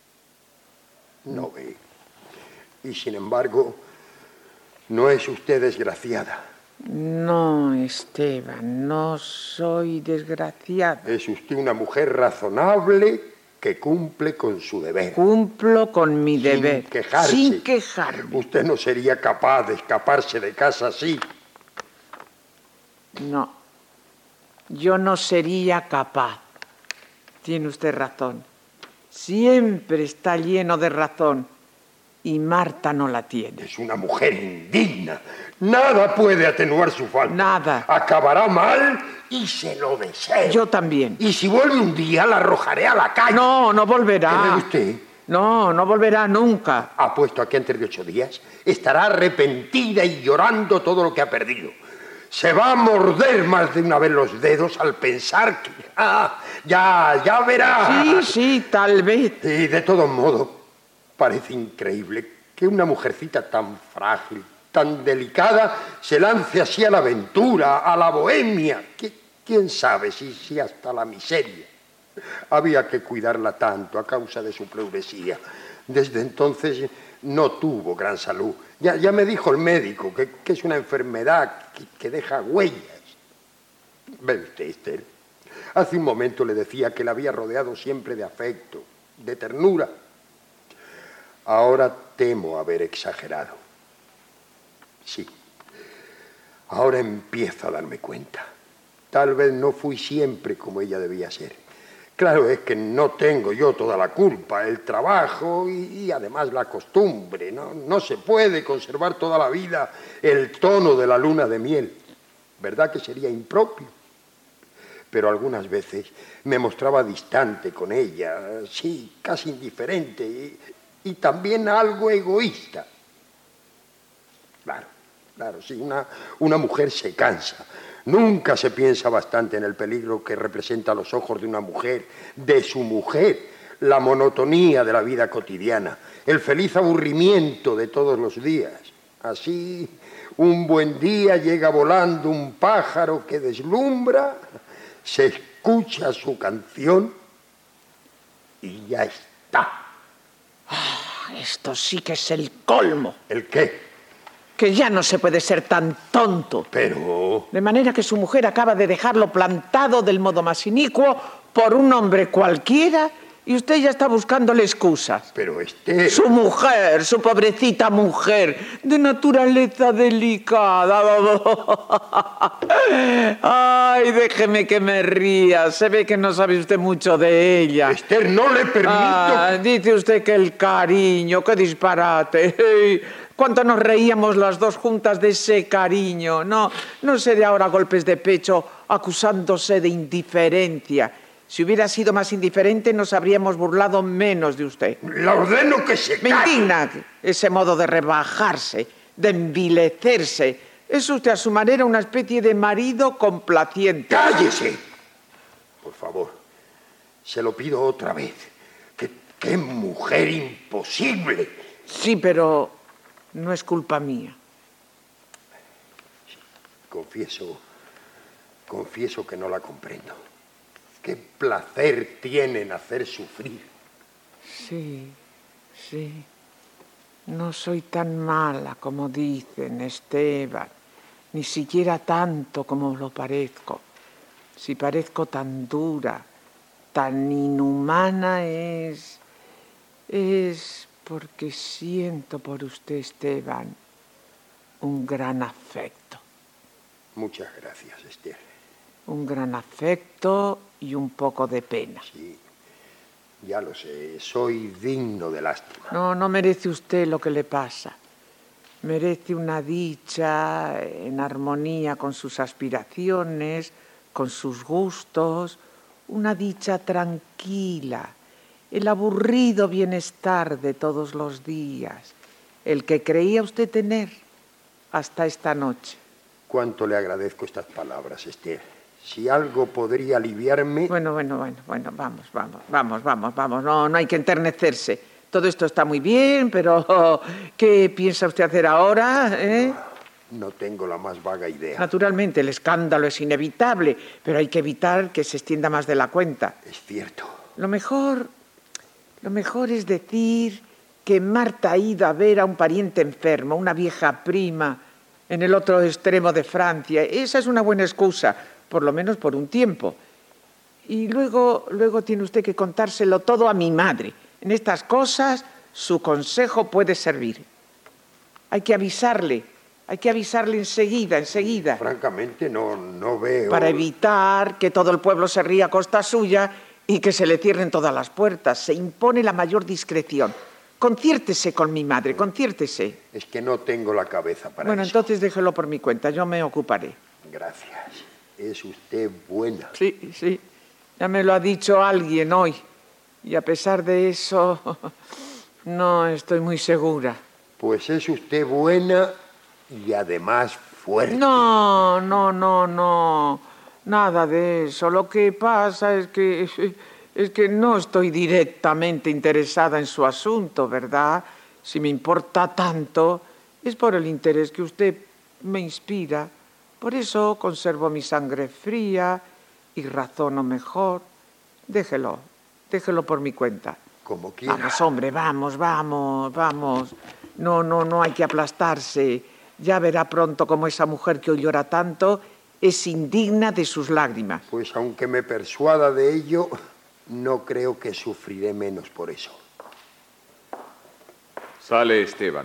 No ve. Y sin embargo, no es usted desgraciada. No, Esteban, no soy desgraciada. Es usted una mujer razonable que cumple con su deber. Cumplo con mi deber. Sin quejarse. Sin quejarme. Usted no sería capaz de escaparse de casa así. No, yo no sería capaz. Tiene usted razón. Siempre está lleno de razón. Y Marta no la tiene. Es una mujer indigna. Nada puede atenuar su falta. Nada. Acabará mal y se lo deseo. Yo también. Y si vuelve un día, la arrojaré a la calle. No, no volverá. ¿Qué ve usted? No, no volverá nunca. Apuesto a que antes de ocho días estará arrepentida y llorando todo lo que ha perdido. Se va a morder más de una vez los dedos al pensar que... Ah, ya, ya verá. Sí, sí, tal vez. Y de todos modos, parece increíble que una mujercita tan frágil, tan delicada, se lance así a la aventura, a la bohemia. ¿Quién sabe si, si hasta la miseria? Había que cuidarla tanto a causa de su pleuresía. Desde entonces no tuvo gran salud. Ya, ya me dijo el médico que, que es una enfermedad que, que deja huellas. ¿Ve usted, Esther? Hace un momento le decía que la había rodeado siempre de afecto, de ternura. Ahora temo haber exagerado. Sí. Ahora empiezo a darme cuenta. Tal vez no fui siempre como ella debía ser. Claro, es que no tengo yo toda la culpa, el trabajo y, y además la costumbre. ¿no? No se puede conservar toda la vida el tono de la luna de miel. ¿Verdad que sería impropio? Pero algunas veces me mostraba distante con ella, sí, casi indiferente y, y también algo egoísta. Claro, claro, sí, una, una mujer se cansa. Nunca se piensa bastante en el peligro que representa a los ojos de una mujer, de su mujer, la monotonía de la vida cotidiana, el feliz aburrimiento de todos los días. Así, un buen día llega volando un pájaro que deslumbra, se escucha su canción y ya está. Oh, esto sí que es el colmo. ¿El qué? Que ya no se puede ser tan tonto. Pero... De manera que su mujer acaba de dejarlo plantado del modo más inicuo por un hombre cualquiera y usted ya está buscándole excusas. Pero Esther... Su mujer, su pobrecita mujer, de naturaleza delicada. Ay, déjeme que me ría. Se ve que no sabe usted mucho de ella. Esther, no le permito... Ah, dice usted que el cariño, qué disparate. Hey, cuánto nos reíamos las dos juntas de ese cariño. No, no se dé ahora golpes de pecho acusándose de indiferencia. Si hubiera sido más indiferente, nos habríamos burlado menos de usted. Le ordeno que se Me calle. indigna ese modo de rebajarse, de envilecerse. Es usted a su manera una especie de marido complaciente. ¡Cállese! Por favor, se lo pido otra vez. ¡Qué, qué mujer imposible! Sí, pero no es culpa mía. Confieso, confieso que no la comprendo. Qué placer tiene en hacer sufrir. Sí, sí. No soy tan mala como dicen, Esteban. Ni siquiera tanto como lo parezco. Si parezco tan dura, tan inhumana es... es porque siento por usted, Esteban, un gran afecto. Muchas gracias, Esther. Un gran afecto y un poco de pena. Sí, ya lo sé, soy digno de lástima. No, no merece usted lo que le pasa. Merece una dicha en armonía con sus aspiraciones, con sus gustos, una dicha tranquila, el aburrido bienestar de todos los días, el que creía usted tener hasta esta noche. Cuánto le agradezco estas palabras, Esther. Si algo podría aliviarme... Bueno, bueno, bueno, bueno, vamos, vamos, vamos, vamos, vamos. No, no hay que enternecerse. Todo esto está muy bien, pero oh, ¿qué piensa usted hacer ahora? ¿Eh? No, no tengo la más vaga idea. Naturalmente, el escándalo es inevitable, pero hay que evitar que se extienda más de la cuenta. Es cierto. Lo mejor, lo mejor es decir que Marta ha ido a ver a un pariente enfermo, una vieja prima, en el otro extremo de Francia. Esa es una buena excusa, por lo menos por un tiempo. Y luego, luego tiene usted que contárselo todo a mi madre. En estas cosas, su consejo puede servir. Hay que avisarle, hay que avisarle enseguida, enseguida. Francamente, no, no veo... Para evitar que todo el pueblo se ría a costa suya y que se le cierren todas las puertas. Se impone la mayor discreción. Conciértese con mi madre, conciértese. Es que no tengo la cabeza para Bueno, eso. entonces déjelo por mi cuenta, yo me ocuparé. Gracias. Es usted buena. Sí, sí. Ya me lo ha dicho alguien hoy. Y a pesar de eso, no estoy muy segura. Pues es usted buena y además fuerte. No, no, no, no. Nada de eso. Lo que pasa es que, es que no estoy directamente interesada en su asunto, ¿verdad? Si me importa tanto, es por el interés que usted me inspira. Por eso conservo mi sangre fría y razono mejor. Déjelo, déjelo por mi cuenta. Como quiera. Vamos, hombre, vamos, vamos, vamos. No, no, no hay que aplastarse. Ya verá pronto cómo esa mujer que hoy llora tanto es indigna de sus lágrimas. Pues aunque me persuada de ello, no creo que sufriré menos por eso. Sale Esteban.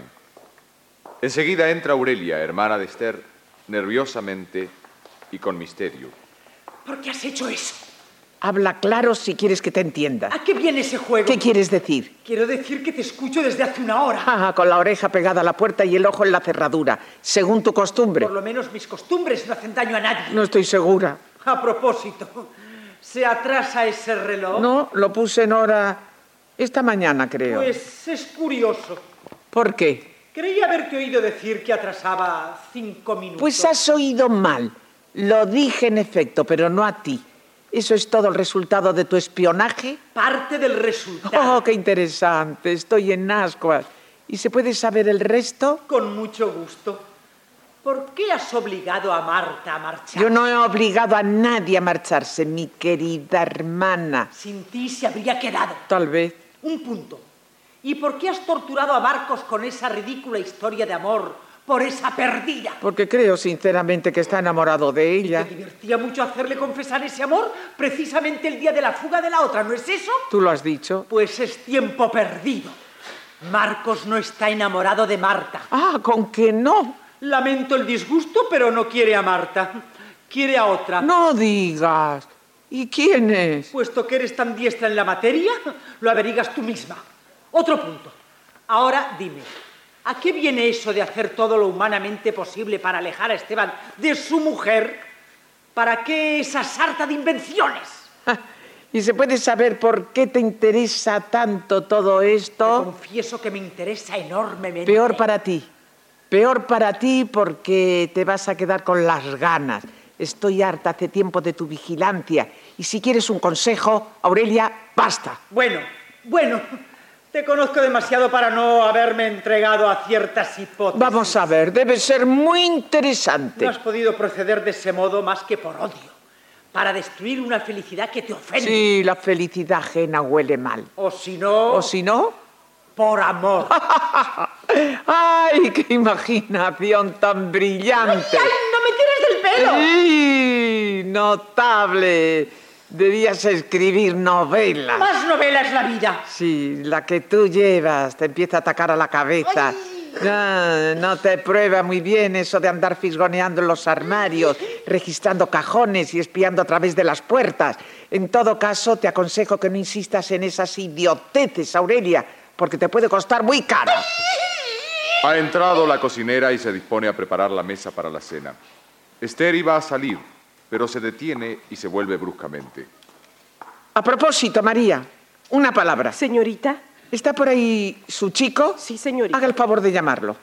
Enseguida entra Aurelia, hermana de Esther, nerviosamente y con misterio. ¿Por qué has hecho eso? Habla claro si quieres que te entienda. ¿A qué viene ese juego? ¿Qué quieres decir? Quiero decir que te escucho desde hace una hora. Ah, con la oreja pegada a la puerta y el ojo en la cerradura, según tu costumbre. Por lo menos mis costumbres no hacen daño a nadie. No estoy segura. A propósito, ¿se atrasa ese reloj? No, lo puse en hora esta mañana, creo. Pues es curioso. ¿Por qué? Creí haberte oído decir que atrasaba cinco minutos. Pues has oído mal. Lo dije en efecto, pero no a ti. ¿Eso es todo el resultado de tu espionaje? Parte del resultado. Oh, qué interesante. Estoy en ascuas. ¿Y se puede saber el resto? Con mucho gusto. ¿Por qué has obligado a Marta a marchar? Yo no he obligado a nadie a marcharse, mi querida hermana. Sin ti se habría quedado. Tal vez. Un punto. ¿Y por qué has torturado a Marcos con esa ridícula historia de amor por esa perdida? Porque creo sinceramente que está enamorado de ella. ¿Te divertía mucho hacerle confesar ese amor precisamente el día de la fuga de la otra, no es eso? ¿Tú lo has dicho? Pues es tiempo perdido. Marcos no está enamorado de Marta. Ah, ¿con que no? Lamento el disgusto, pero no quiere a Marta. Quiere a otra. No digas. ¿Y quién es? Puesto que eres tan diestra en la materia, lo averiguas tú misma. Otro punto. Ahora dime, ¿a qué viene eso de hacer todo lo humanamente posible para alejar a Esteban de su mujer? ¿Para qué esa sarta de invenciones? ¿Y se puede saber por qué te interesa tanto todo esto? Te confieso que me interesa enormemente. Peor para ti. Peor para ti porque te vas a quedar con las ganas. Estoy harta hace tiempo de tu vigilancia. Y si quieres un consejo, Aurelia, basta. Bueno, bueno, te conozco demasiado para no haberme entregado a ciertas hipótesis. Vamos a ver, debe ser muy interesante. No has podido proceder de ese modo más que por odio, para destruir una felicidad que te ofende. Sí, la felicidad ajena huele mal. O si no... ¿O si no? Por amor. ¡Ay, qué imaginación tan brillante! ¡Ay, no me tires del pelo! ¡Sí! ¡Notable! Debías escribir novelas. Más novela es la vida. Sí, la que tú llevas te empieza a atacar a la cabeza. No, no te prueba muy bien eso de andar fisgoneando en los armarios, registrando cajones y espiando a través de las puertas. En todo caso, te aconsejo que no insistas en esas idioteces, Aurelia, porque te puede costar muy caro. Ha entrado la cocinera y se dispone a preparar la mesa para la cena. Esther iba a salir, pero se detiene y se vuelve bruscamente. A propósito, María, una palabra. Señorita. ¿Está por ahí su chico? Sí, señorita. Haga el favor de llamarlo.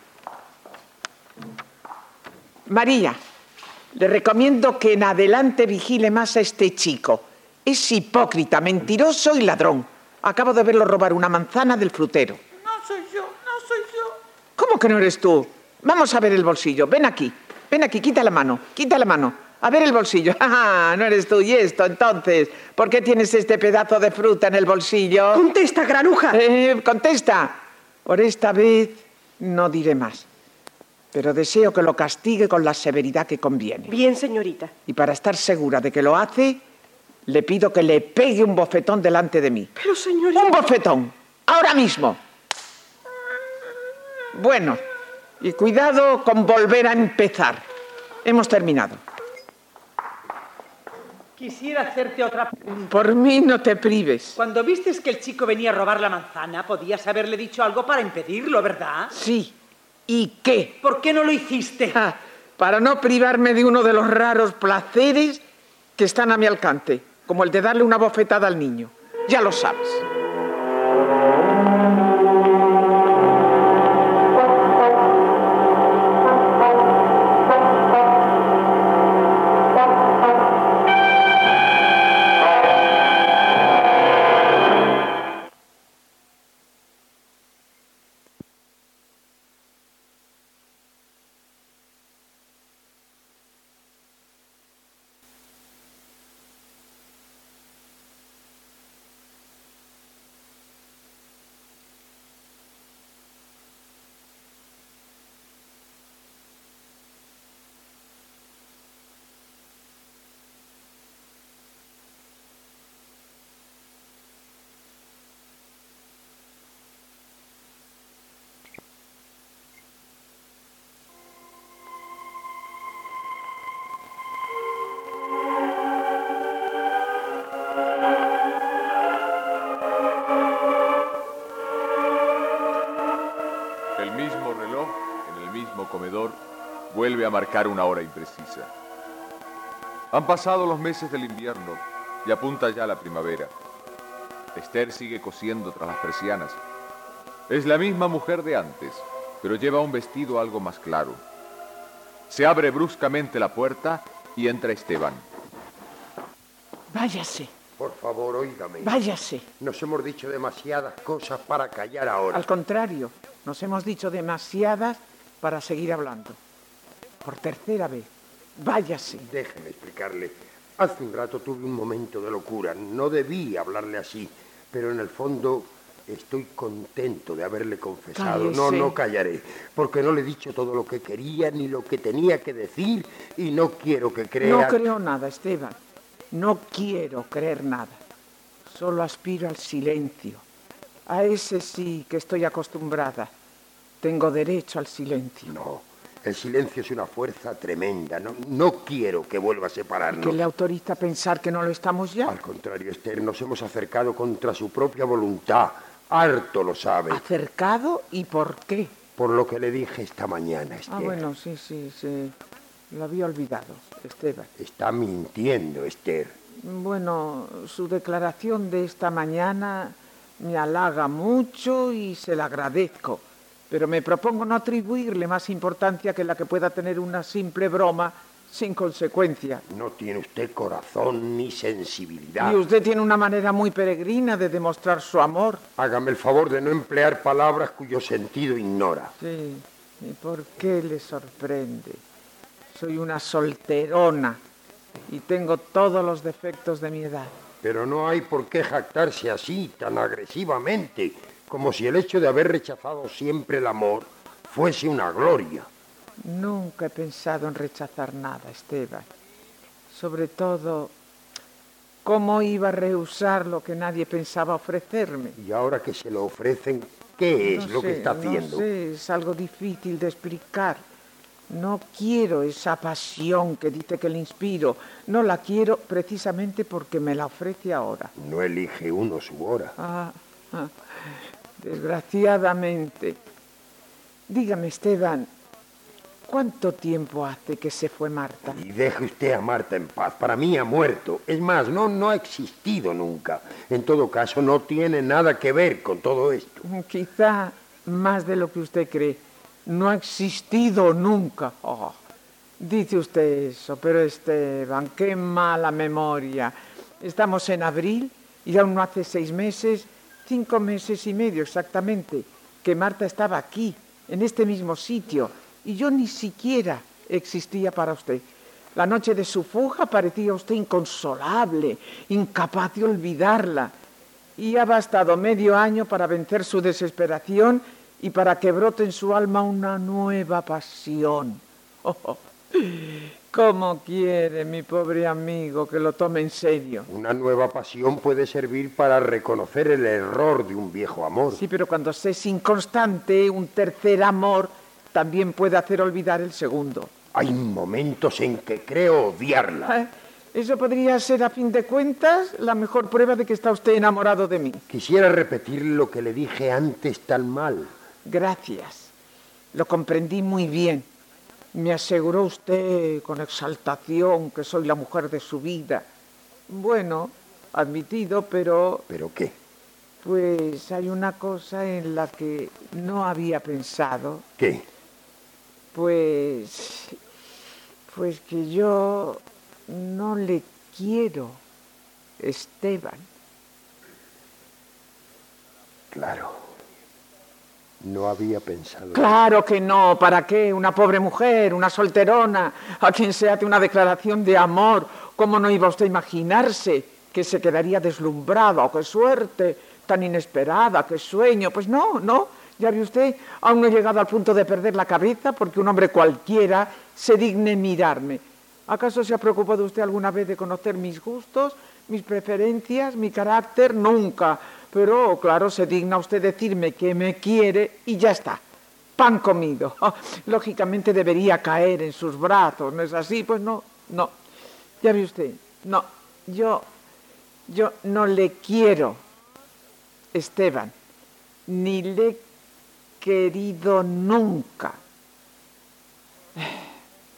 María, le recomiendo que en adelante vigile más a este chico. Es hipócrita, mentiroso y ladrón. Acabo de verlo robar una manzana del frutero. No soy yo, no soy yo. ¿Cómo que no eres tú? Vamos a ver el bolsillo. Ven aquí, ven aquí, quita la mano, quita la mano. A ver el bolsillo. Ah, no eres tú. ¿Y esto, entonces? ¿Por qué tienes este pedazo de fruta en el bolsillo? ¡Contesta, granuja! Eh, contesta. Por esta vez no diré más. Pero deseo que lo castigue con la severidad que conviene. Bien, señorita. Y para estar segura de que lo hace, le pido que le pegue un bofetón delante de mí. Pero, señorita... ¡Un bofetón! ¡Ahora mismo! Bueno, y cuidado con volver a empezar. Hemos terminado. Quisiera hacerte otra pregunta. Por mí no te prives. Cuando vistes que el chico venía a robar la manzana, podías haberle dicho algo para impedirlo, ¿verdad? Sí. ¿Y qué? ¿Por qué no lo hiciste? Ah, para no privarme de uno de los raros placeres que están a mi alcance, como el de darle una bofetada al niño. Ya lo sabes. vuelve a marcar una hora imprecisa. Han pasado los meses del invierno y apunta ya la primavera. Esther sigue cosiendo tras las persianas. Es la misma mujer de antes, pero lleva un vestido algo más claro. Se abre bruscamente la puerta y entra Esteban. Váyase. Por favor, óigame. Váyase. Nos hemos dicho demasiadas cosas para callar ahora. Al contrario, nos hemos dicho demasiadas para seguir hablando. Por tercera vez. Váyase. Déjeme explicarle. Hace un rato tuve un momento de locura. No debí hablarle así, pero en el fondo estoy contento de haberle confesado. Cállese. No, no callaré, porque no le he dicho todo lo que quería ni lo que tenía que decir y no quiero que crea... No creo nada, Esteban. No quiero creer nada. Solo aspiro al silencio. A ese sí que estoy acostumbrada. Tengo derecho al silencio. No, el silencio es una fuerza tremenda. No, no quiero que vuelva a separarnos. ¿Qué le autoriza a pensar que no lo estamos ya? Al contrario, Esther, nos hemos acercado contra su propia voluntad. Harto lo sabe. ¿Acercado? ¿Y por qué? Por lo que le dije esta mañana, Esther. Ah, bueno, sí, sí, sí. Lo había olvidado, Esteban. Está mintiendo, Esther. Bueno, su declaración de esta mañana me halaga mucho y se la agradezco. Pero me propongo no atribuirle más importancia que la que pueda tener una simple broma sin consecuencia. No tiene usted corazón ni sensibilidad. Y usted tiene una manera muy peregrina de demostrar su amor. Hágame el favor de no emplear palabras cuyo sentido ignora. Sí, ¿y por qué le sorprende? Soy una solterona y tengo todos los defectos de mi edad. Pero no hay por qué jactarse así, tan agresivamente, como si el hecho de haber rechazado siempre el amor fuese una gloria. Nunca he pensado en rechazar nada, Esteban. Sobre todo, ¿cómo iba a rehusar lo que nadie pensaba ofrecerme? Y ahora que se lo ofrecen, ¿qué es No lo sé, que está haciendo? No sé, es algo difícil de explicar. No quiero esa pasión que dice que le inspiro. No la quiero precisamente porque me la ofrece ahora. No elige uno su hora. Ah, ah, desgraciadamente. Dígame, Esteban, ¿cuánto tiempo hace que se fue Marta? Y deje usted a Marta en paz. Para mí ha muerto. Es más, no, no ha existido nunca. En todo caso, no tiene nada que ver con todo esto. Quizá más de lo que usted cree. No ha existido nunca. Oh, dice usted eso, pero Esteban, qué mala memoria. Estamos en abril y aún no hace seis meses, cinco meses y medio exactamente, que Marta estaba aquí, en este mismo sitio, y yo ni siquiera existía para usted. La noche de su fuga parecía usted inconsolable, incapaz de olvidarla, y ha bastado medio año para vencer su desesperación y para que brote en su alma una nueva pasión. Oh, oh. ¿Cómo quiere mi pobre amigo que lo tome en serio? Una nueva pasión puede servir para reconocer el error de un viejo amor. Sí, pero cuando se es inconstante, un tercer amor también puede hacer olvidar el segundo. Hay momentos en que creo odiarla. ¿Eh? Eso podría ser, a fin de cuentas, la mejor prueba de que está usted enamorado de mí. Quisiera repetir lo que le dije antes tan mal. Gracias. Lo comprendí muy bien. Me aseguró usted con exaltación que soy la mujer de su vida. Bueno, admitido, pero... ¿Pero qué? Pues hay una cosa en la que no había pensado. ¿Qué? Pues... Pues que yo no le quiero, Esteban. Claro. No había pensado... Claro que no. ¿Para qué? Una pobre mujer, una solterona, a quien se hace una declaración de amor. ¿Cómo no iba usted a imaginarse que se quedaría deslumbrada? ¡Oh, qué suerte! Tan inesperada, qué sueño. Pues no, no. Ya ve usted, aún no he llegado al punto de perder la cabeza porque un hombre cualquiera se digne mirarme. ¿Acaso se ha preocupado usted alguna vez de conocer mis gustos, mis preferencias, mi carácter? Nunca. Pero, claro, se digna usted decirme que me quiere y ya está. Pan comido. Oh, lógicamente debería caer en sus brazos, ¿no es así? Pues no, no. Ya ve usted, no. Yo, yo no le quiero, Esteban, ni le he querido nunca.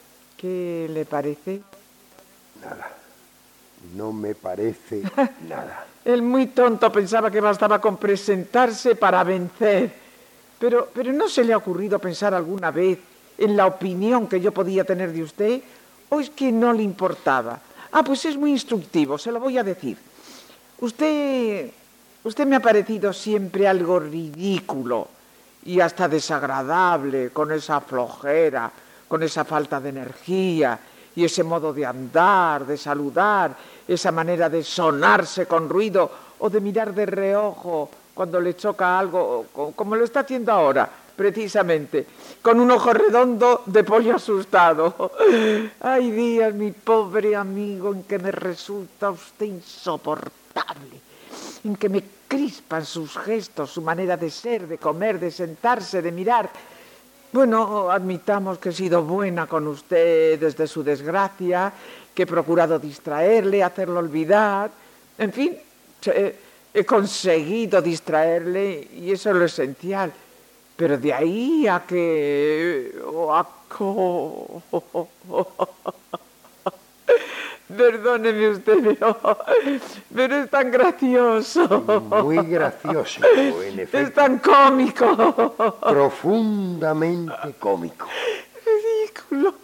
¿Qué le parece? Nada. No me parece nada. El muy tonto pensaba que bastaba con presentarse para vencer. Pero, pero ¿no se le ha ocurrido pensar alguna vez en la opinión que yo podía tener de usted? ¿O es que no le importaba? Ah, pues es muy instructivo, se lo voy a decir. Usted, usted me ha parecido siempre algo ridículo y hasta desagradable, con esa flojera, con esa falta de energía y ese modo de andar, de saludar, esa manera de sonarse con ruido o de mirar de reojo cuando le choca algo, como lo está haciendo ahora, precisamente, con un ojo redondo de pollo asustado. Hay días, mi pobre amigo, en que me resulta usted insoportable, en que me crispan sus gestos, su manera de ser, de comer, de sentarse, de mirar. Bueno, admitamos que he sido buena con usted desde su desgracia, que he procurado distraerle, hacerlo olvidar. En fin, he, he conseguido distraerle y eso es lo esencial. Pero de ahí a que... A... Perdóneme usted, pero, pero es tan gracioso. Muy gracioso, en efecto. Es tan cómico. Profundamente cómico. Ridículo.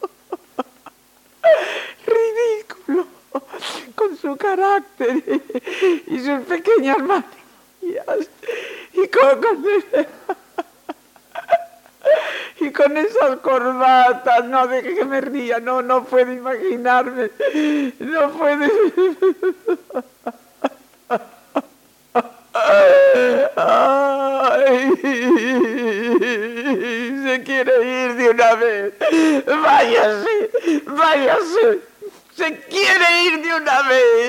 Ridículo. Con su carácter y sus pequeñas manías. Y con... Y con esas corbatas, no deje que me ría, no, no puedo imaginarme, no puedo... Ay, se quiere ir de una vez, váyase, váyase, se quiere ir de una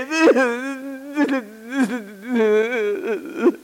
vez.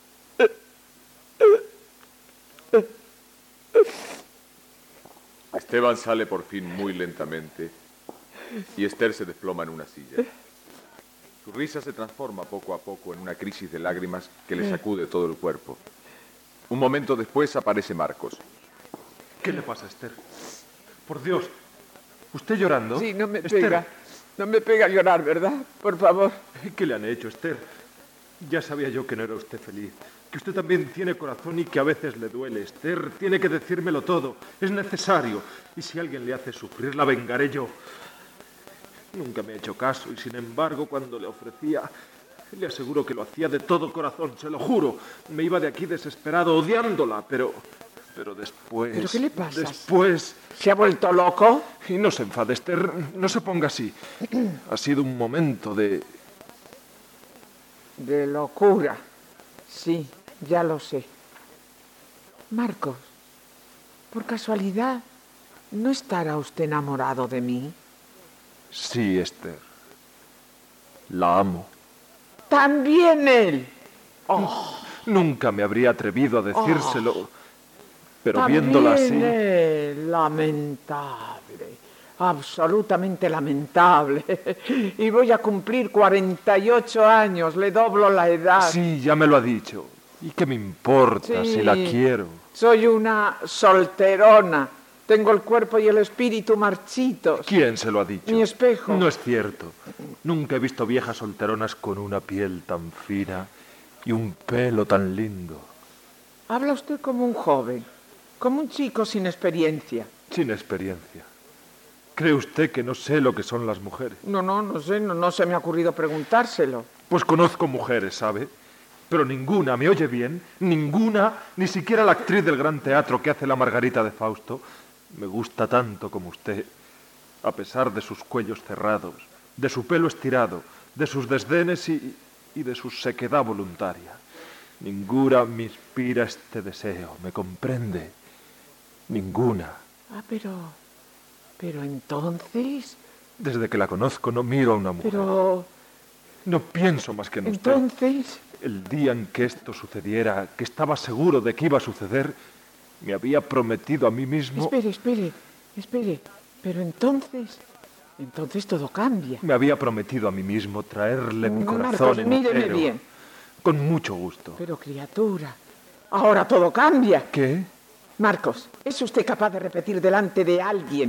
Esteban sale por fin muy lentamente y Esther se desploma en una silla. Su risa se transforma poco a poco en una crisis de lágrimas que le sacude todo el cuerpo. Un momento después aparece Marcos. ¿Qué le pasa, Esther? Por Dios, ¿usted llorando? Sí, no me Esther. pega. No me pega a llorar, ¿verdad? Por favor. ¿Qué le han hecho, Esther? Ya sabía yo que no era usted feliz. Que usted también tiene corazón y que a veces le duele. Esther, tiene que decírmelo todo. Es necesario. Y si alguien le hace sufrir, la vengaré yo. Nunca me ha hecho caso y, sin embargo, cuando le ofrecía, le aseguro que lo hacía de todo corazón, se lo juro. Me iba de aquí desesperado, odiándola, pero... Pero después... ¿Pero qué le pasa? Después... ¿Se ha vuelto loco? Y no se enfade, Esther, no se ponga así. Ha sido un momento de... De locura. Sí, ya lo sé. Marcos, por casualidad, ¿no estará usted enamorado de mí? Sí, Esther. La amo. ¿También él? Oh, Nunca me habría atrevido a decírselo, Oh. pero también viéndola así... él. Lamentable. Absolutamente lamentable. Y voy a cumplir cuarenta y ocho años, le doblo la edad. Sí, ya me lo ha dicho. ¿Y qué me importa Sí. si la quiero? Soy una solterona. Tengo el cuerpo y el espíritu marchitos. ¿Quién se lo ha dicho? Mi espejo. No es cierto. Nunca he visto viejas solteronas con una piel tan fina y un pelo tan lindo. Habla usted como un joven, como un chico sin experiencia. Sin experiencia. ¿Cree usted que no sé lo que son las mujeres? No, no, no sé, no, no se me ha ocurrido preguntárselo. Pues conozco mujeres, ¿sabe? Pero ninguna, ¿me oye bien? Ninguna, ni siquiera la actriz del Gran Teatro que hace la Margarita de Fausto, me gusta tanto como usted, a pesar de sus cuellos cerrados, de su pelo estirado, de sus desdenes y, y de su sequedad voluntaria. Ninguna me inspira este deseo, ¿me comprende? Ninguna. Ah, pero... Pero entonces... Desde que la conozco no miro a una mujer. Pero... No pienso más que en usted. Entonces... El día en que esto sucediera, que estaba seguro de que iba a suceder, me había prometido a mí mismo... Espere, espere, espere. Pero entonces... Entonces todo cambia. Me había prometido a mí mismo traerle mi corazón Marcos, míreme entero. bien. Con mucho gusto. Pero criatura, ahora todo cambia. ¿Qué? Marcos, ¿es usted capaz de repetir delante de alguien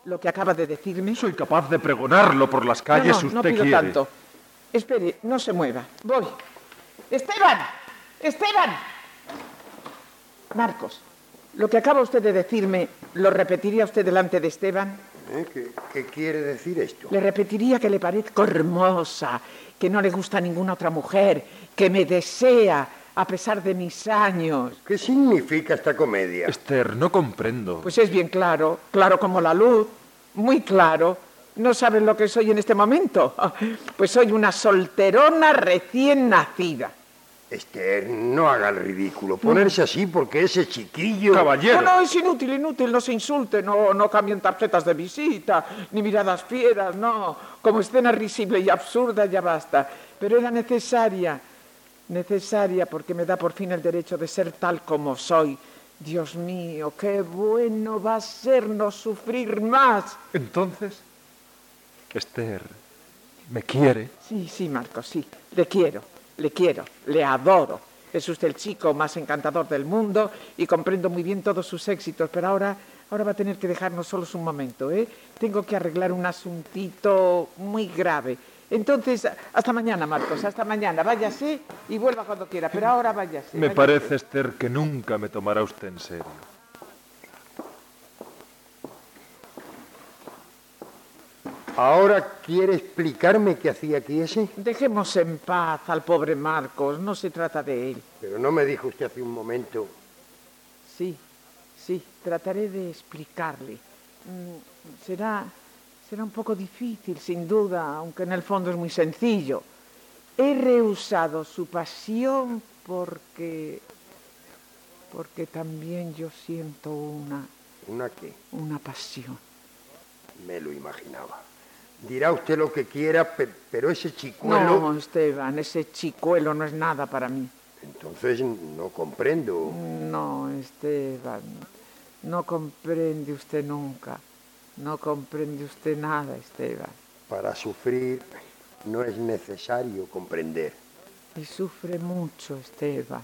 lo que acaba de decirme? Soy capaz de pregonarlo por las calles no, si no, usted no pido quiere. tanto. Espere, no se mueva. Voy. ¡Esteban! ¡Esteban! Marcos, lo que acaba usted de decirme, ¿lo repetiría usted delante de Esteban? ¿Eh? ¿Qué, ¿Qué quiere decir esto? Le repetiría que le parezco hermosa, que no le gusta a ninguna otra mujer, que me desea a pesar de mis años. ¿Qué significa esta comedia? Esther, no comprendo. Pues es bien claro, claro como la luz, muy claro. ¿No saben lo que soy en este momento? Pues soy una solterona recién nacida. Esther, no haga el ridículo. Ponerse así porque ese chiquillo... Caballero. No, no, es inútil, inútil, no se insulte, no, no cambien tarjetas de visita, ni miradas fieras, no. Como escena risible y absurda ya basta. Pero era necesaria, necesaria porque me da por fin el derecho de ser tal como soy. Dios mío, qué bueno va a ser no sufrir más. Entonces, Esther, ¿me quiere? Sí, sí, Marcos, sí, le quiero. Le quiero, le adoro. Es usted el chico más encantador del mundo y comprendo muy bien todos sus éxitos, pero ahora, ahora va a tener que dejarnos solos un momento, ¿eh? Tengo que arreglar un asuntito muy grave. Entonces, hasta mañana, Marcos, hasta mañana. Váyase y vuelva cuando quiera, pero ahora váyase. Me váyase. parece, Esther, que nunca me tomará usted en serio. ¿Ahora quiere explicarme qué hacía aquí ese? Dejemos en paz al pobre Marcos, no se trata de él. Pero no me dijo usted hace un momento... Sí, sí, trataré de explicarle. Mm, será, será un poco difícil, sin duda, aunque en el fondo es muy sencillo. He rehusado su pasión porque... porque también yo siento una... ¿Una qué? una pasión. Me lo imaginaba. Dirá usted lo que quiera, pe- pero ese chicuelo... No, Esteban, ese chicuelo no es nada para mí. Entonces no comprendo. No, Esteban, no comprende usted nunca. No comprende usted nada, Esteban. Para sufrir no es necesario comprender. Y sufre mucho, Esteban.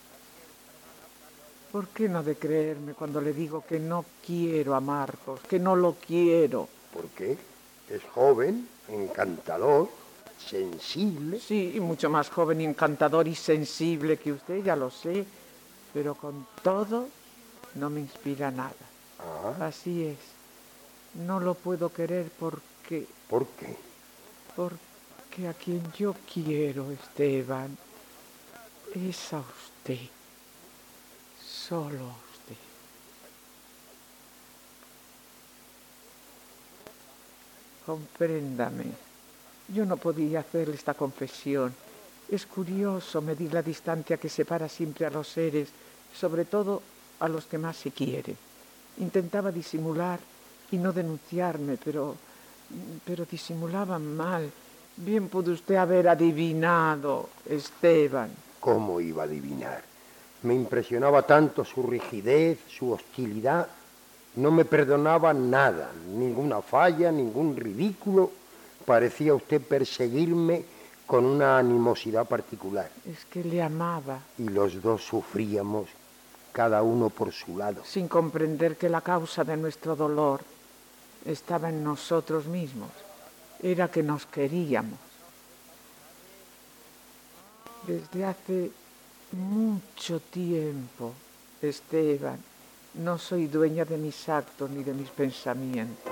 ¿Por qué no de creerme cuando le digo que no quiero a Marcos, que no lo quiero? ¿Por qué? Es joven, encantador, sensible. Sí, y mucho más joven y encantador y sensible que usted, ya lo sé, pero con todo no me inspira nada. Ah, Así es. No lo puedo querer porque... ¿por qué? porque a quien yo quiero, Esteban, es a usted. Solo a usted. Compréndame. Yo no podía hacerle esta confesión. Es curioso medir la distancia que separa siempre a los seres, sobre todo a los que más se quieren. Intentaba disimular y no denunciarme, pero, pero disimulaba mal. Bien pudo usted haber adivinado, Esteban. ¿Cómo iba a adivinar? Me impresionaba tanto su rigidez, su hostilidad. No me perdonaba nada, ninguna falla, ningún ridículo. Parecía usted perseguirme con una animosidad particular. Es que le amaba, Y los dos sufríamos, cada uno por su lado. sin comprender que la causa de nuestro dolor estaba en nosotros mismos. Era que nos queríamos. Desde hace mucho tiempo, Esteban, no soy dueña de mis actos ni de mis pensamientos.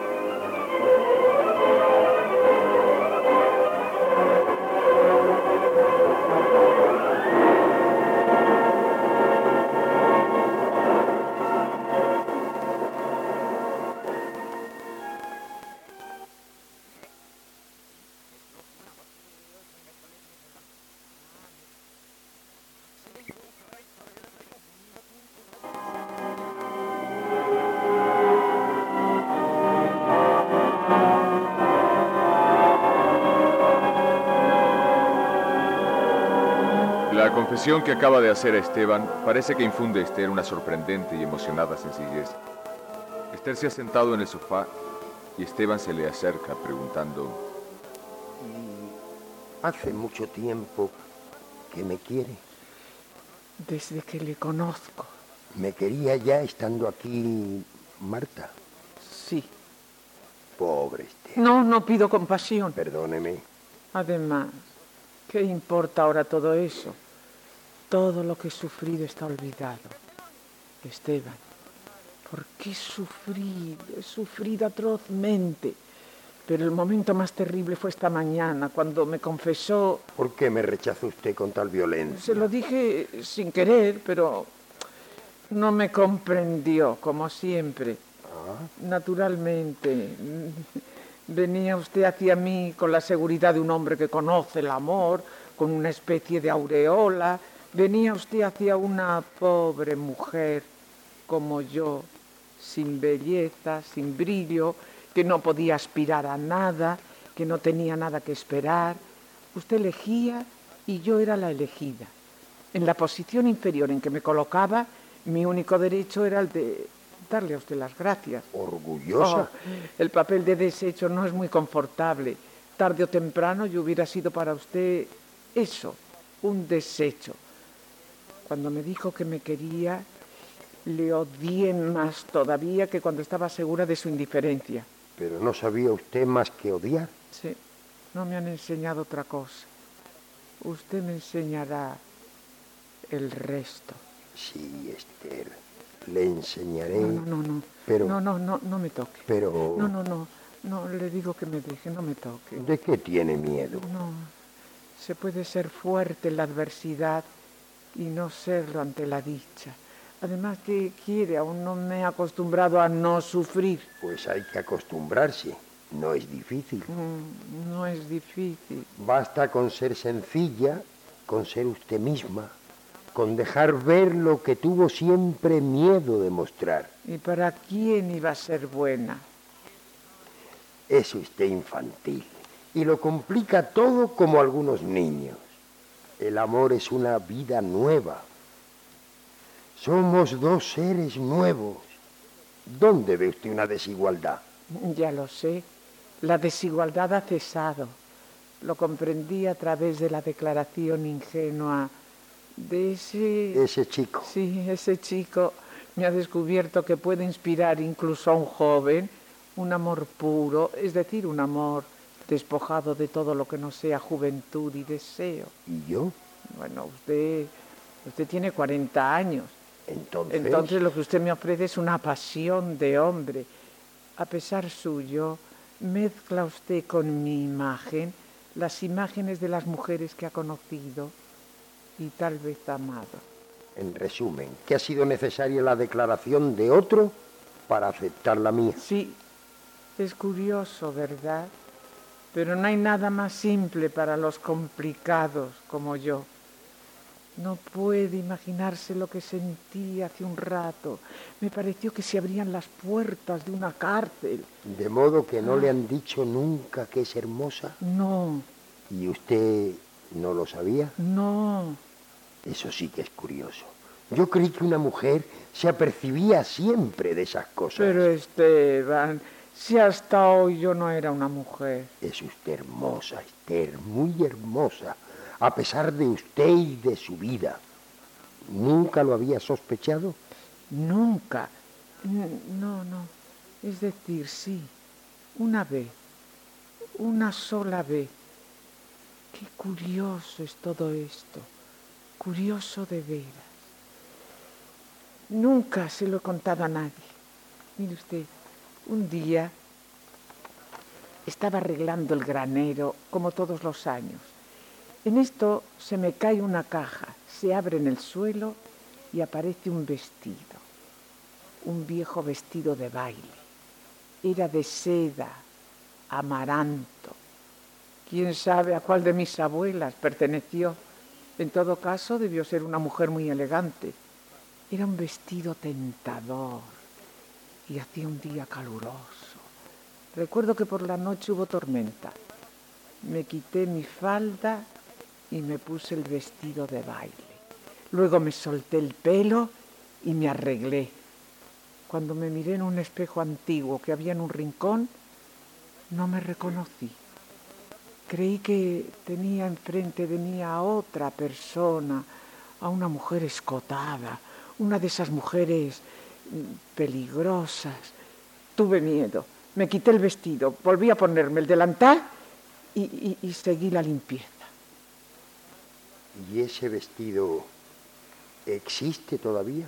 La confesión que acaba de hacer a Esteban parece que infunde a Esther una sorprendente y emocionada sencillez. Esther se ha sentado en el sofá y Esteban se le acerca preguntando: Hace mucho tiempo que me quiere. Desde que le conozco, Me quería ya estando aquí Marta. sí, Pobre Esther. No, no pido compasión. Perdóneme. Además, ¿qué importa ahora todo eso? Todo lo que he sufrido está olvidado. Esteban, ¿por qué he sufrido? He sufrido atrozmente. Pero el momento más terrible fue esta mañana, cuando me confesó... ¿Por qué me rechazó usted con tal violencia? Se lo dije sin querer, pero no me comprendió, como siempre. ¿Ah? Naturalmente, venía usted hacia mí con la seguridad de un hombre que conoce el amor, con una especie de aureola. Venía usted hacia una pobre mujer como yo, sin belleza, sin brillo, que no podía aspirar a nada, que no tenía nada que esperar. Usted elegía y yo era la elegida. En la posición inferior en que me colocaba, mi único derecho era el de darle a usted las gracias. ¿Orgullosa? Oh, el papel de desecho no es muy confortable. Tarde o temprano yo hubiera sido para usted eso, un desecho. Cuando me dijo que me quería, le odié más todavía que cuando estaba segura de su indiferencia. Pero no sabía usted más que odiar. Sí, no me han enseñado otra cosa. Usted me enseñará el resto. Sí, Esther, le enseñaré. No, no, no, no. Pero... No, no, no, no me toque. Pero... No, no, no, no, le digo que me deje, no me toque. ¿De qué tiene miedo? No, se puede ser fuerte en la adversidad y no serlo ante la dicha. Además, ¿qué quiere? Aún no me he acostumbrado a no sufrir. Pues hay que acostumbrarse. No es difícil. Mm, no es difícil. Basta con ser sencilla, con ser usted misma, con dejar ver lo que tuvo siempre miedo de mostrar. ¿Y para quién iba a ser buena? Es usted infantil y lo complica todo como algunos niños. El amor es una vida nueva. Somos dos seres nuevos. ¿Dónde ve usted una desigualdad? Ya lo sé. La desigualdad ha cesado. Lo comprendí a través de la declaración ingenua de ese... Ese chico. Sí, ese chico me ha descubierto que puede inspirar incluso a un joven un amor puro, es decir, un amor despojado de todo lo que no sea juventud y deseo. ¿Y yo? Bueno, usted, usted tiene cuarenta años. Entonces... Entonces lo que usted me ofrece es una pasión de hombre. A pesar suyo, mezcla usted con mi imagen las imágenes de las mujeres que ha conocido y tal vez amado. En resumen, que ha sido necesaria la declaración de otro para aceptar la mía. Sí, es curioso, ¿verdad? Pero no hay nada más simple para los complicados como yo. No puede imaginarse lo que sentí hace un rato. Me pareció que se abrían las puertas de una cárcel. ¿De modo que no le han dicho nunca que es hermosa? No. ¿Y usted no lo sabía? No. Eso sí que es curioso. Yo creí que una mujer se apercibía siempre de esas cosas. Pero Esteban, si hasta hoy yo no era una mujer. Es usted hermosa, Esther, muy hermosa. A pesar de usted y de su vida. ¿Nunca lo había sospechado? Nunca. No, no. Es decir, sí. Una vez. Una sola vez. Qué curioso es todo esto. Curioso de veras. Nunca se lo he contado a nadie. Mire usted, un día estaba arreglando el granero, como todos los años. En esto se me cae una caja, se abre en el suelo y aparece un vestido, un viejo vestido de baile. Era de seda, amaranto. ¿Quién sabe a cuál de mis abuelas perteneció? En todo caso, debió ser una mujer muy elegante. Era un vestido tentador y hacía un día caluroso. Recuerdo que por la noche hubo tormenta. Me quité mi falda y me puse el vestido de baile. Luego me solté el pelo y me arreglé. Cuando me miré en un espejo antiguo que había en un rincón, no me reconocí. Creí que tenía enfrente de mí a otra persona, a una mujer escotada, una de esas mujeres peligrosas. Tuve miedo. Me quité el vestido, volví a ponerme el delantal y, y, y seguí la limpieza. ¿Y ese vestido existe todavía?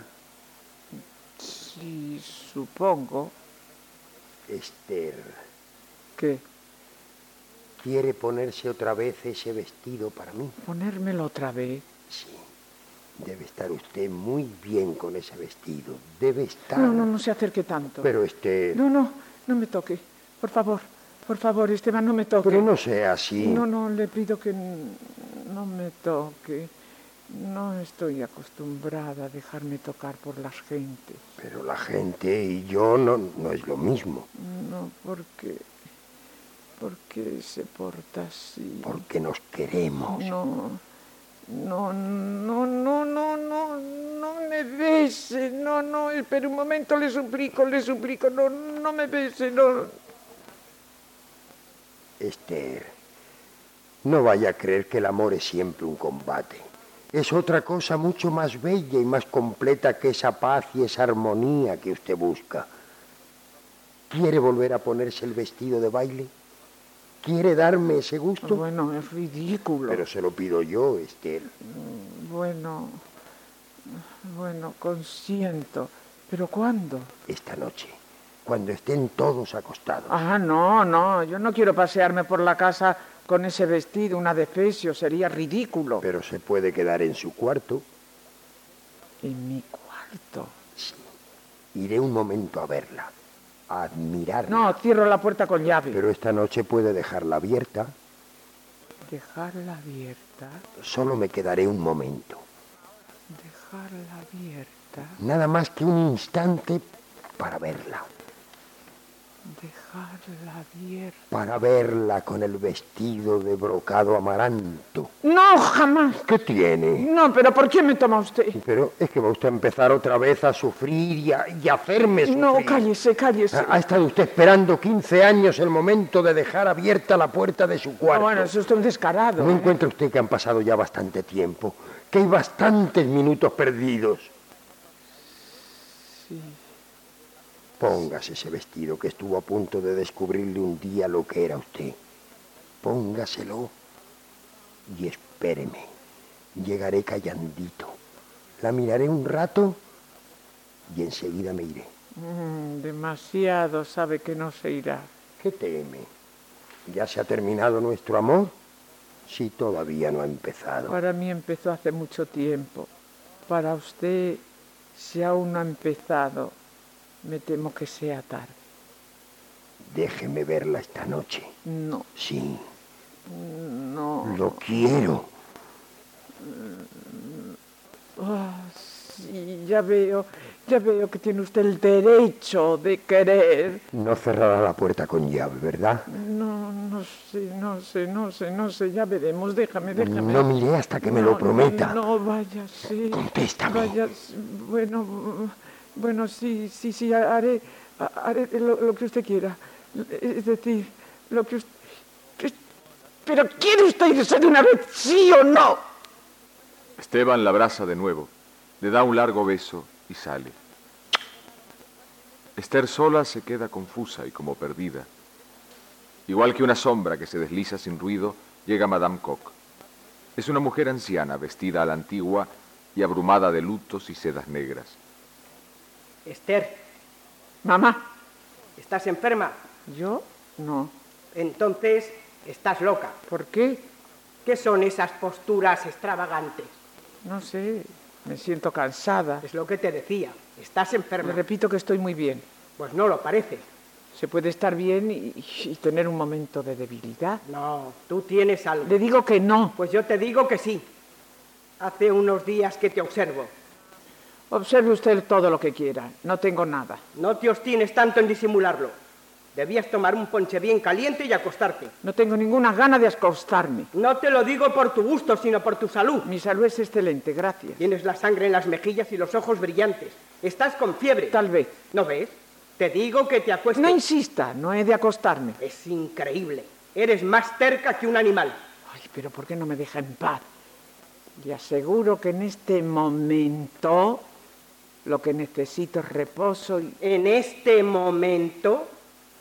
Sí, supongo. Esther. ¿Qué? ¿Quiere ponerse otra vez ese vestido para mí? ¿Ponérmelo otra vez? Sí. Debe estar usted muy bien con ese vestido. Debe estar... No, no, no se acerque tanto. Pero Esther... No, no, no me toque. Por favor, por favor, Esteban, no me toque. Pero no sea así. No, no, le pido que no me toque. No estoy acostumbrada a dejarme tocar por las gentes. Pero la gente y yo no, no es lo mismo. No, porque... porque se porta así. Porque nos queremos. No, no, no, no, no, no, no me bese. No, no, espere un momento, le suplico, le suplico. No, no me bese, no. Esther, no vaya a creer que el amor es siempre un combate. Es otra cosa mucho más bella y más completa que esa paz y esa armonía que usted busca. ¿Quiere volver a ponerse el vestido de baile? ¿Quiere darme ese gusto? Bueno, es ridículo. Pero se lo pido yo, Esther. Bueno, bueno, consiento. ¿Pero cuándo? Esta noche, cuando estén todos acostados. Ah, no, no, yo no quiero pasearme por la casa con ese vestido, una defesio, sería ridículo. Pero se puede quedar en su cuarto. ¿En mi cuarto? Sí. Iré un momento a verla, a admirarla. No, cierro la puerta con llave. Pero esta noche puede dejarla abierta. ¿Dejarla abierta? Solo me quedaré un momento. ¿Dejarla abierta? Nada más que un instante para verla. Dejarla abierta. Para verla con el vestido de brocado amaranto. No, jamás. ¿Qué tiene? No, pero ¿por qué me toma usted? Pero es que va usted a empezar otra vez a sufrir y a, y a hacerme sufrir. No, cállese, cállese. Ha, ha estado usted esperando quince años el momento de dejar abierta la puerta de su cuarto. Ah, bueno, eso es usted un descarado. ¿No ¿eh? encuentra usted que han pasado ya bastante tiempo? Que hay bastantes minutos perdidos. Sí. Póngase ese vestido que estuvo a punto de descubrirle un día lo que era usted. Póngaselo y espéreme. Llegaré callandito. La miraré un rato y enseguida me iré. Mm, demasiado sabe que no se irá. ¿Qué teme? ¿Ya se ha terminado nuestro amor? Sí, todavía no ha empezado. Para mí empezó hace mucho tiempo. Para usted, si aún no ha empezado, me temo que sea tarde. Déjeme verla esta noche. No. Sí. No. Lo quiero. Ah, sí, ya veo, ya veo que tiene usted el derecho de querer. No cerrará la puerta con llave, ¿verdad? No, no sé, no sé, no sé, no sé, ya veremos, déjame, déjame. No miré hasta que me No, lo prometa. No, no, vaya, sí. Contéstame. Vaya, bueno, bueno, sí, sí, sí, haré, haré lo, lo que usted quiera. Es decir, lo que usted... ¿Pero quiere usted irse de una vez, sí o no? Esteban la abraza de nuevo, le da un largo beso y sale. Esther sola se queda confusa y como perdida. Igual que una sombra que se desliza sin ruido, llega Madame Coq. Es una mujer anciana, vestida a la antigua y abrumada de lutos y sedas negras. Esther, Mamá. ¿estás enferma? ¿Yo? No. Entonces, estás loca. ¿Por qué? ¿Qué son esas posturas extravagantes? No sé, me siento cansada. Es lo que te decía, estás enferma. Le repito que estoy muy bien. Pues no lo parece. Se puede estar bien y, y tener un momento de debilidad. No, tú tienes algo. Le digo que no. Pues yo te digo que sí. Hace unos días que te observo. Observe usted todo lo que quiera, no tengo nada. No te obstines tanto en disimularlo. Debías tomar un ponche bien caliente y acostarte. No tengo ninguna gana de acostarme. No te lo digo por tu gusto, sino por tu salud. Mi salud es excelente, gracias. Tienes la sangre en las mejillas y los ojos brillantes. Estás con fiebre. Tal vez. ¿No ves? Te digo que te acuestes. No insista, no he de acostarme. Es increíble. Eres más terca que un animal. Ay, pero ¿por qué no me deja en paz? Le aseguro que en este momento lo que necesito es reposo y... En este momento...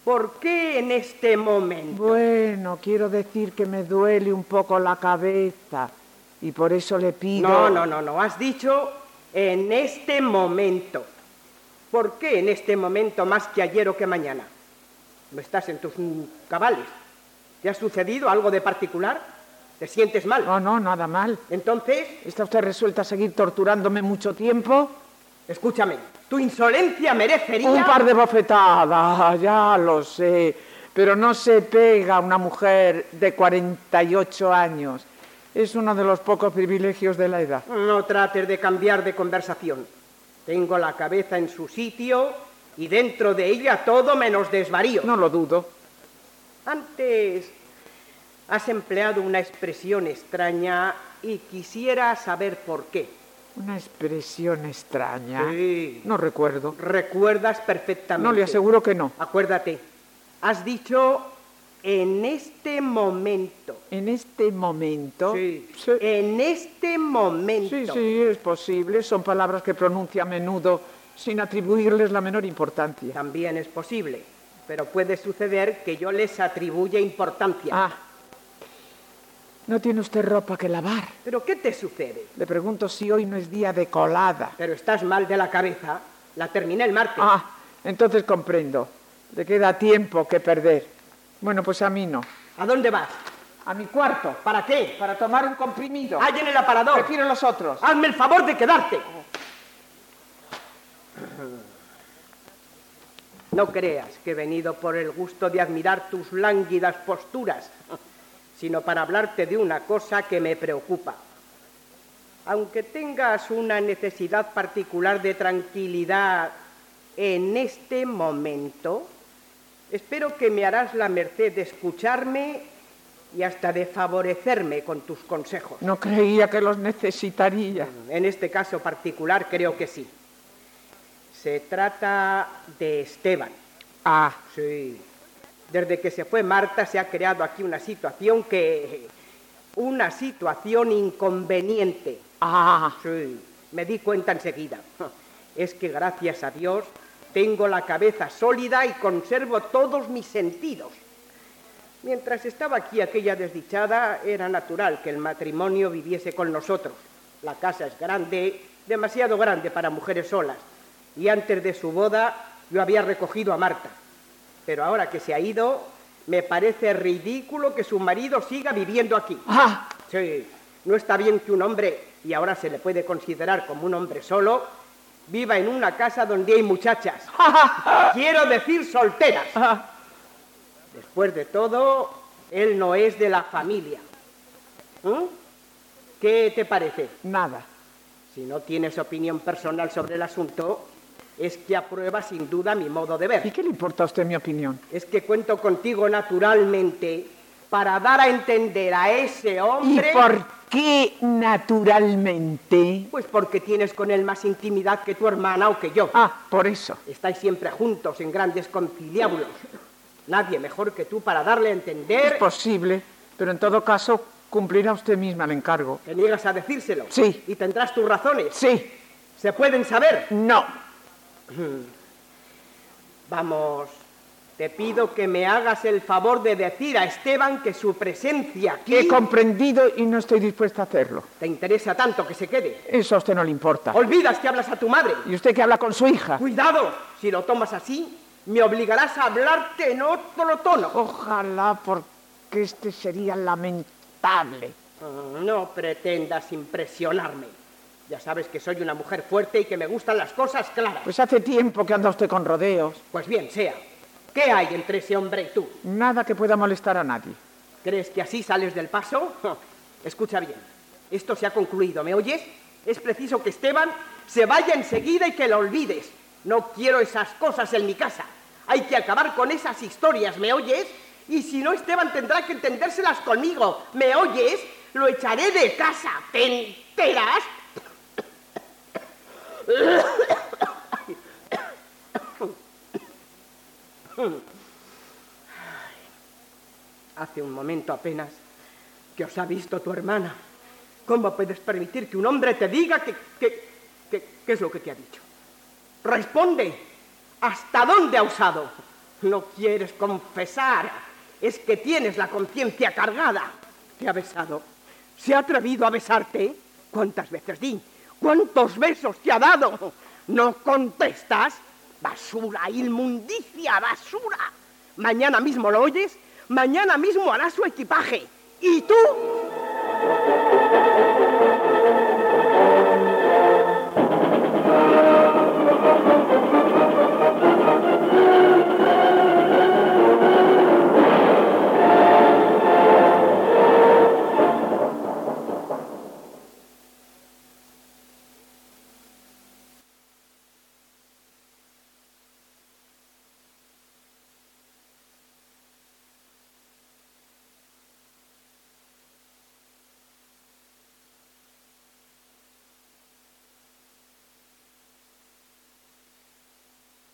¿Por qué en este momento? Bueno, quiero decir que me duele un poco la cabeza y por eso le pido... No, no, no, no. Has dicho en este momento. ¿Por qué en este momento más que ayer o que mañana? ¿No estás en tus cabales? ¿Te ha sucedido algo de particular? ¿Te sientes mal? No, no, nada mal. Entonces... ¿Está usted resuelta a seguir torturándome mucho tiempo? Escúchame, tu insolencia merecería... Un par de bofetadas, ya lo sé. Pero no se pega a una mujer de cuarenta y ocho años. Es uno de los pocos privilegios de la edad. No trates de cambiar de conversación. Tengo la cabeza en su sitio y dentro de ella todo menos desvarío. No lo dudo. Antes has empleado una expresión extraña y quisiera saber por qué. Una expresión extraña. Sí. No recuerdo. Recuerdas perfectamente. No, le aseguro que no. Acuérdate, has dicho en este momento. ¿En este momento? Sí. Sí. En este momento. Sí, sí, es posible. Son palabras que pronuncia a menudo sin atribuirles la menor importancia. También es posible, pero puede suceder que yo les atribuya importancia. Ah. ¿No tiene usted ropa que lavar? ¿Pero qué te sucede? Le pregunto si hoy no es día de colada. Pero estás mal de la cabeza. La terminé el martes. Ah, entonces comprendo. Le queda tiempo que perder. Bueno, pues a mí no. ¿A dónde vas? A mi cuarto. ¿Para qué? Para tomar un comprimido. ¡Hay en el aparador! Prefiero los otros. ¡Hazme el favor de quedarte! No creas que he venido por el gusto de admirar tus lánguidas posturas, sino para hablarte de una cosa que me preocupa. Aunque tengas una necesidad particular de tranquilidad en este momento, espero que me harás la merced de escucharme y hasta de favorecerme con tus consejos. No creía que los necesitaría. En este caso particular creo que sí. Se trata de Esteban. Ah. Sí. Desde que se fue Marta se ha creado aquí una situación que... Una situación inconveniente. Ah. Sí, me di cuenta enseguida. Es que gracias a Dios tengo la cabeza sólida y conservo todos mis sentidos. Mientras estaba aquí aquella desdichada, era natural que el matrimonio viviese con nosotros. La casa es grande, demasiado grande para mujeres solas. Y antes de su boda yo había recogido a Marta. Pero ahora que se ha ido, me parece ridículo que su marido siga viviendo aquí. Ah. Sí, no está bien que un hombre, y ahora se le puede considerar como un hombre solo, viva en una casa donde hay muchachas. Quiero decir solteras. Después de todo, él no es de la familia. ¿Mm? ¿Qué te parece? Nada. Si no tienes opinión personal sobre el asunto, es que aprueba sin duda mi modo de ver. ¿Y qué le importa a usted mi opinión? Es que cuento contigo naturalmente para dar a entender a ese hombre... ¿Y por qué naturalmente? Pues porque tienes con él más intimidad que tu hermana o que yo. Ah, por eso. Estáis siempre juntos en grandes conciliábulos. Nadie mejor que tú para darle a entender... Es posible, pero en todo caso cumplirá usted misma el encargo. ¿Te niegas a decírselo? Sí. ¿Y tendrás tus razones? Sí. ¿Se pueden saber? No. Vamos, te pido que me hagas el favor de decir a Esteban que su presencia aquí... He comprendido y no estoy dispuesta a hacerlo. ¿Te interesa tanto que se quede? Eso a usted no le importa. Olvidas que hablas a tu madre. ¿Y usted que habla con su hija? Cuidado, si lo tomas así, me obligarás a hablarte en otro tono. Ojalá, porque este sería lamentable. No pretendas impresionarme. Ya sabes que soy una mujer fuerte y que me gustan las cosas claras. Pues hace tiempo que anda usted con rodeos. Pues bien, sea. ¿Qué hay entre ese hombre y tú? Nada que pueda molestar a nadie. ¿Crees que así sales del paso? Escucha bien. Esto se ha concluido, ¿me oyes? Es preciso que Esteban se vaya enseguida y que lo olvides. No quiero esas cosas en mi casa. Hay que acabar con esas historias, ¿me oyes? Y si no, Esteban tendrá que entendérselas conmigo. ¿Me oyes? Lo echaré de casa. ¿Te enteras? Hace un momento apenas que os ha visto tu hermana. ¿Cómo puedes permitir que un hombre te diga que... que, que ¿qué es lo que te ha dicho? Responde. ¿Hasta dónde ha usado? No quieres confesar. Es que tienes la conciencia cargada. ¿Te ha besado? ¿Se ha atrevido a besarte? ¿Cuántas veces di? ¿Cuántos besos te ha dado? ¿No contestas? Basura, inmundicia, basura. Mañana mismo lo oyes, mañana mismo hará su equipaje. ¿Y tú?